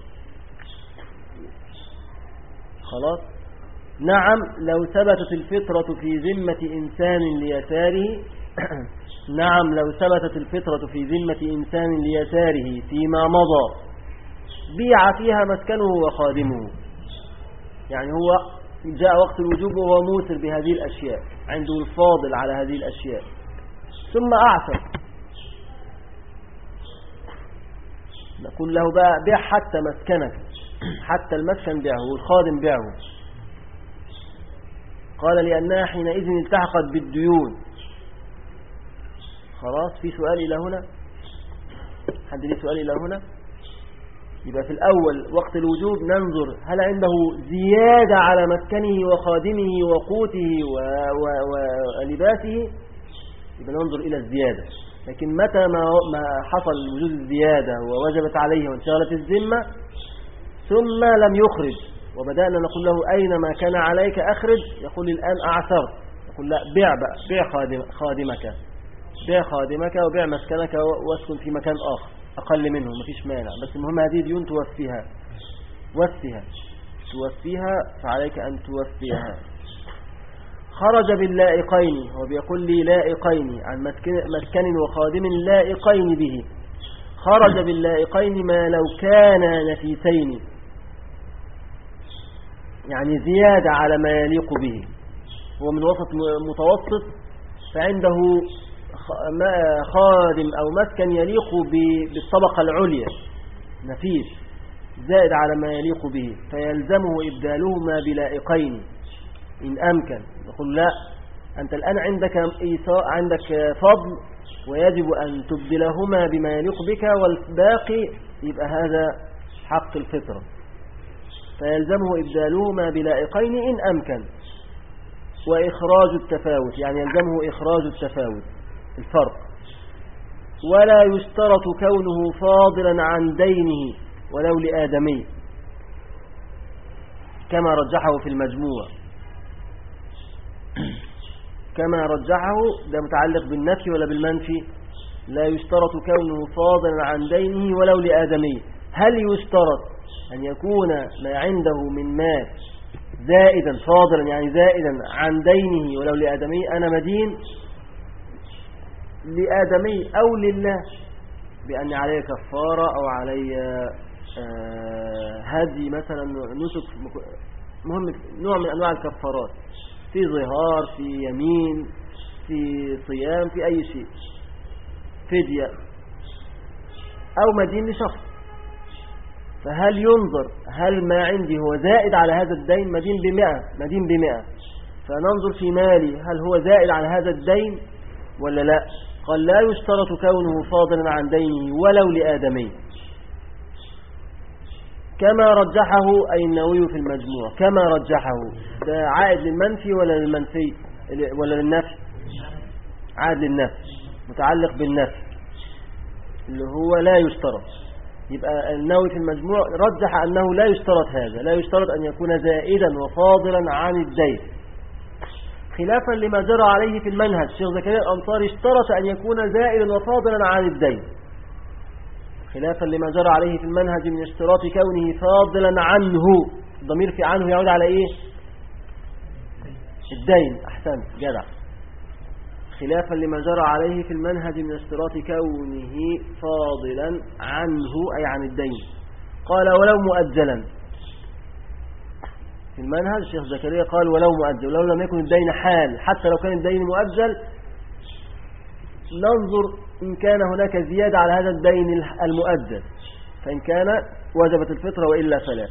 خلاص. نعم لو ثبتت الفطرة في ذمة إنسان ليساره نعم لو ثبتت الفطرة في ذمة إنسان ليساره فيما مضى بيع فيها مسكنه وخادمه، يعني هو جاء وقت الوجوب وهو موسر بهذه الأشياء، عنده الفاضل على هذه الأشياء، ثم أعسر، نقول له بقى بيع حتى مسكنك، حتى المسكن بيعه والخادم بيعه. قال لأنها حينئذ التحقت بالديون. خلاص. في سؤال إلى هنا؟ حد ليه سؤال إلى هنا؟ يبقى في الأول وقت الوجوب ننظر هل عنده زيادة على مسكنه وخادمه وقوته ولباسه، يبقى ننظر إلى الزيادة. لكن متى ما ما حصل وجود الزيادة ووجبت عليه وانشغلت الذمة ثم لم يخرج وبدأنا نقول له أين ما كان عليك أخرج، يقول الآن أعثرت، يقول لا بيع بقى، بيع خادم خادمك بيع خادمك وبيع مسكنك واسكن في مكان آخر أقل منه، مفيش مانع، بس المهم هذه ديون توفيها، وفيها توفيها فعليك أن توفيها. خرج باللائقين، هو بيقول لي لائقين عن مسكن, مسكن وخادم لائقين به. خرج باللائقين ما لو كان نفيسين، يعني زيادة على ما يليق به، هو من وسط متوسط فعنده خادم أو مسكن يليق بالطبقة العليا نفيس زائد على ما يليق به، فيلزمه إبدالهما بلائقين إن أمكن. يقول لا، أنت الآن عندك عندك فضل ويجب أن تبدلهما بما يليق بك، والباقي يبقى هذا حق الفطرة، فيلزمه إبدالهما بلائقين إن أمكن. وإخراج التفاوت، يعني يلزمه إخراج التفاوت الفرق. ولا يشترط كونه فاضلا عن دينه ولو لآدمي، كما رجحه في المجموع، كما رجحه. ده متعلق بالنفي ولا بالمنفي؟ لا يشترط كونه فاضلا عن دينه ولو لآدمي. هل يشترط أن يكون ما عنده من مال زائدا فاضلا، يعني زائدا عن دينه ولو لآدمي؟ أنا مدين لآدمي أو لله بأن علي كفارة أو علي آه هدي مثلا، نسك، مهم نوع من أنواع الكفارات، في ظهار، في يمين، في صيام، في أي شيء، فدية، أو مدين لشخص. فهل ينظر هل ما عندي هو زائد على هذا الدين؟ مدين بمئة، مدين بمئة، فننظر في مالي هل هو زائد على هذا الدين ولا لا؟ قال لا يشترط كونه فاضلا عن دينه ولو لآدمي، كما رجحه أي النووي في المجموع. كما رجحه ده عائد للمنفي ولا للمنفي ولا للنفي؟ عائد للنفي، متعلق بالنفي اللي هو لا يشترط. يبقى النووي في المجموع رجح أنه لا يشترط هذا، لا يشترط أن يكون زائدا وفاضلا عن الدين، خلافا لما جرى عليه في المنهج. الشيخ زكريا الأنصاري اشترط أن يكون زائدا وفاضلا عن الدين، خلافا لما جرى عليه في المنهج من اشتراط كونه فاضلا عنه. الضمير في عنه يعود على ايه؟ الدين. احسنت جدع. خلافا لما جرى عليه في المنهج من اشتراط كونه فاضلا عنه أي عن الدين. قال ولو مؤجلا، في المنهج الشيخ زكريا قال ولو مؤجل، ولو لم يكن الدين حال، حتى لو كان الدين مؤجل ننظر إن كان هناك زيادة على هذا الدين المؤجل، فإن كان وجبت الفطرة وإلا فلا.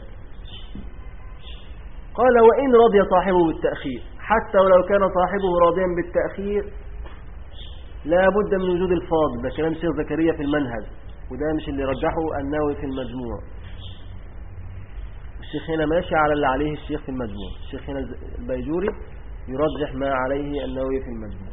قال وإن رضي صاحبه بالتأخير، حتى ولو كان صاحبه راضيا بالتأخير لا بد من وجود الفاضل. ده كلام الشيخ زكريا في المنهج، وده مش اللي رجحه النووي في المجموع. الشيخ هنا ماشي على اللي عليه الشيخ في المجموع، الشيخ هنا البيجوري يرجح ما عليه النووي في المجموع.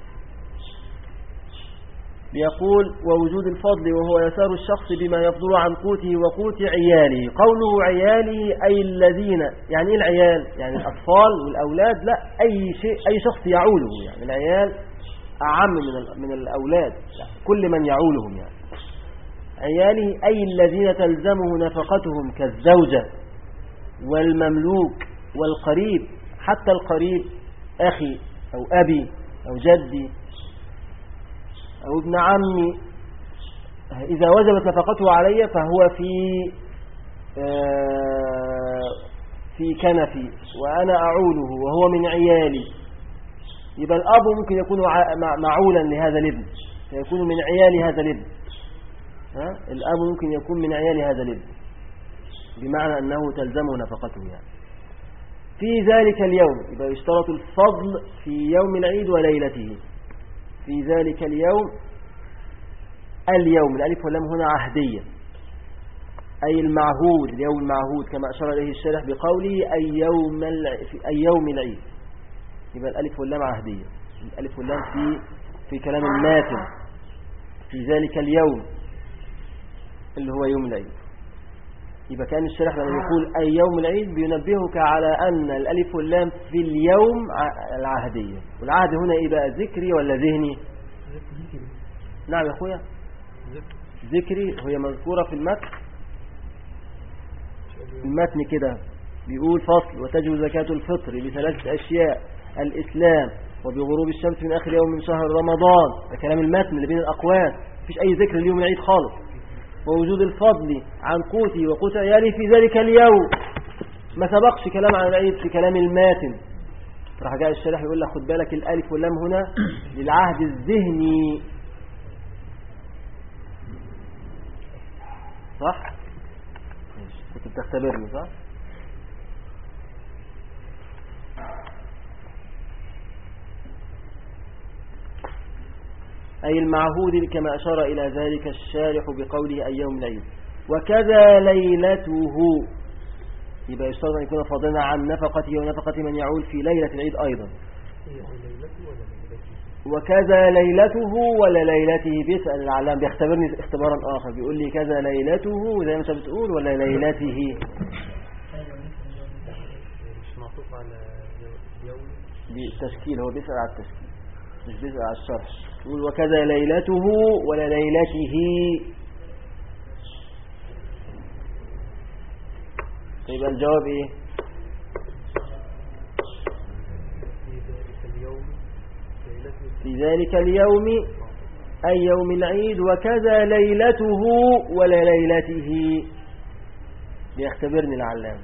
بيقول ووجود الفضل وهو يسار الشخص بما يفضل عن قوته وقوت عياله. قوله عياله أي الذين، يعني ايه العيال؟ يعني الأطفال والأولاد؟ لا، أي شيء، أي شخص يعوله، يعني العيال أعم من من الأولاد، يعني كل من يعولهم. يعني عياله أي الذين تلزمه نفقتهم كالزوجة والمملوك والقريب، حتى القريب أخي أو أبي أو جدي أو ابن عمي، إذا وجبت نفقته علي فهو في في كنفي وأنا أعوله وهو من عيالي. يبقى الأب ممكن يكون معولا لهذا الابن، فيكون من عيال هذا الابن. ها؟ الأب ممكن يكون من عيال هذا الابن، بمعنى أنه تلزمه نفقته. يعني في ذلك اليوم يبقى يشترط الفضل في يوم العيد وليلته. في ذلك اليوم، اليوم الألف واللام هنا عهدية، أي المعهود، اليوم المعهود كما أشار إليه الشارح بقوله أي يوم أي يوم العيد. يبقى الألف واللام عهدية، الألف واللام في في كلام الماتن، في ذلك اليوم اللي هو يوم العيد. يبقى كان الشارح لما يقول أي يوم العيد بينبهك على أن الألف واللام في اليوم العهدية. والعهد هنا إيه بقى، ذكري ولا ذهني؟ نعم يا أخويا، ذكري. هي مذكورة في المتن، المتن كده بيقول فصل: وتجب زكاة الفطر بثلاثة أشياء: الإسلام، وبغروب الشمس من آخر يوم من شهر رمضان. ده كلام المتن اللي بين الأقوال، مفيش أي ذكر اليوم العيد خالص. ووجود الفضل عن قوتي وقوت عيالي في ذلك اليوم. ما سبقش كلام عن العيد في كلام الماتن. راح جاء الشارح يقول لك خد بالك الألف واللام هنا للعهد الذهني، صح؟ كنت بتختبرني صح؟ أي المعهود كما أشار إلى ذلك الشارح بقوله أي يوم العيد. وكذا ليلته، يبقى يشترط أن يكون فاضلا عن نفقته ونفقة من يعول في ليلة العيد أيضا. وكذا ليلته ولا ليلته، بيسأل العلام، بيختبرني اختبارا آخر، بيقول لي كذا ليلته زي ما انت بتقول ولا ليلته. مش معطوف على يوم بالتشكيل، هو بيسأل على التشكيل مش بيسأل على الشرح. يقول وكذا ليلته ولا ليلته. يبقى الجواب ايه؟ في ذلك اليوم أي يوم العيد، وكذا ليلته ولا ليلته. بيختبرني العلام.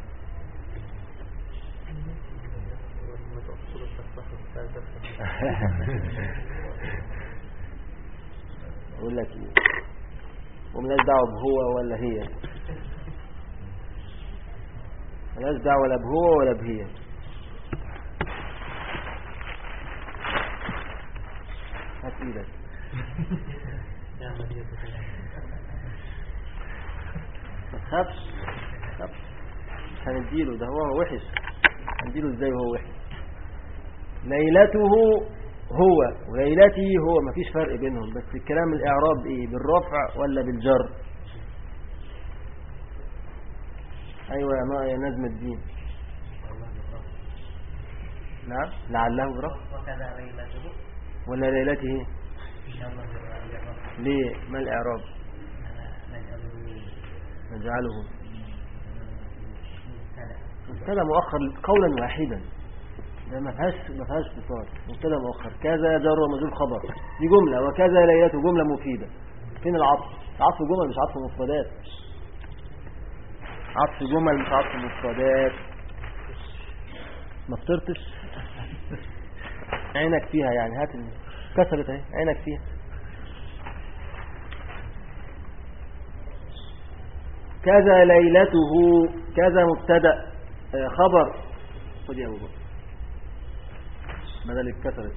أقول لك إيه، وملاش دعوة بهو ولا هي، ملاش دعوة ولا بهو ولا بهي. هات ايدك. ما تخافش، ما تخافش، مش هنديله، ده هو وحش، هنديله ازاي وهو وحش. ليلته هو وليلته هو، مفيش فرق بينهم، بس الكلام الإعراب ايه، بالرفع ولا بالجر؟ ايوه يا ما يا نجم الدين. نعم لعله برفع وكذا ليلته ولا ليلته. ليه ما الإعراب؟ نجعله مبتدا مؤخر قولا واحدا، ده ما فيهاش ما فيهاش اتصال. مبتدا مؤخر كذا جر ومجرور خبر، دي جمله. وكذا ليلته جمله مفيده. فين العطف؟ عطف جمل مش عطف مفردات. عطف جمل مش عطف مفردات. ما فطرتش عينك فيها يعني، هات كسرت اهي عينك فيها. كذا ليلته، كذا مبتدا خبر. خد يا ابو بكر بدل اتكسرت.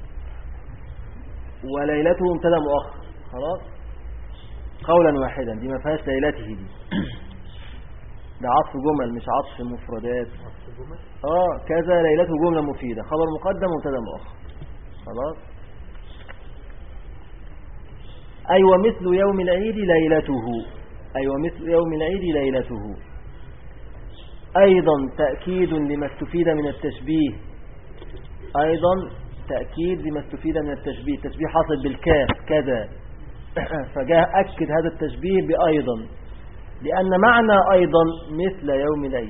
وليلته مبتدا مؤخر خلاص قولا واحدا، دي ما فيهاش ليلته دي. ده عطف جمل مش عطف مفردات. اه كذا ليلته جمله مفيده، خبر مقدم ومبتدا مؤخر خلاص. أي ومثل يوم العيد ليلته، أي ومثل يوم العيد ليلته. أيضا تأكيد لما استفيد من التشبيه، أيضا تأكيد لما استفيد من التشبيه. التشبيه حاصل بالكاف كذا، فجاء أكد هذا التشبيه بأيضا، لأن معنى أيضا مثل يوم العيد،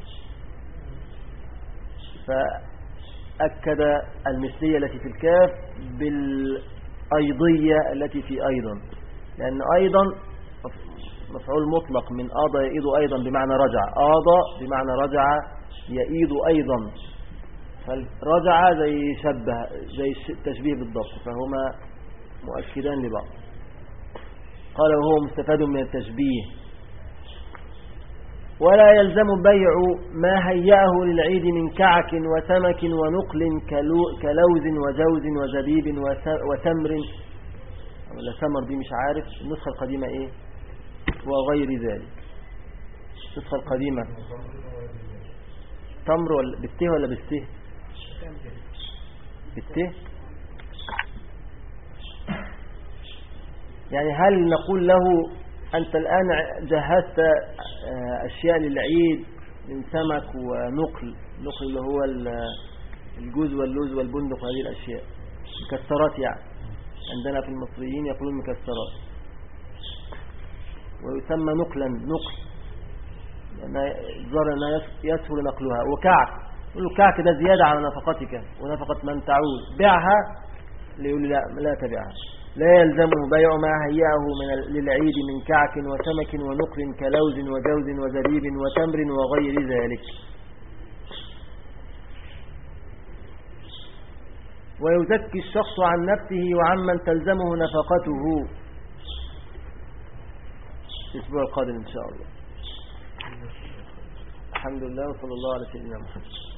فأكد المثلية التي في الكاف بالأيضية التي في أيضا، لأن أيضا مفعول مطلق من آضى يئيد أيضا بمعنى رجع. آضى بمعنى رجع، يئيد أيضا، فالرجع زي شبه زي التشبيه بالضبط، فهما مؤكدان لبعض. قال وهو مستفاد من التشبيه. ولا يلزم بيع ما هيأه للعيد من كعك وسمك ونقل كلوز وجوز وزبيب وتمر، ولا سمر دي مش عارف النسخة القديمة ايه، وغير ذلك. النسخة القديمة تمر ولا بالته ولا بالته؟ بالته. يعني هل نقول له أنت الآن جهزت أشياء للعيد من سمك ونقل، نقل اللي هو الجوز واللوز والبندق وهذه الأشياء مكسرات، يعني عندنا في المصريين يقولون مكسرات، ويسمى نقلا نقل لأن الزر يسهل نقلها. وكعك، يقول له كعك ده زيادة على نفقتك ونفقة من تعود، بيعها، ليقول لا لا تبيعها، لا يلزمه بيع ما هيئه من للعيد من كعك وسمك ونقل كلوز وجوز وزبيب وتمر وغير ذلك. ويزكي الشخص عن نفسه وعمن تلزمه نفقته. الأسبوع القادم إن شاء الله. الحمد لله وصلى الله على سيدنا محمد.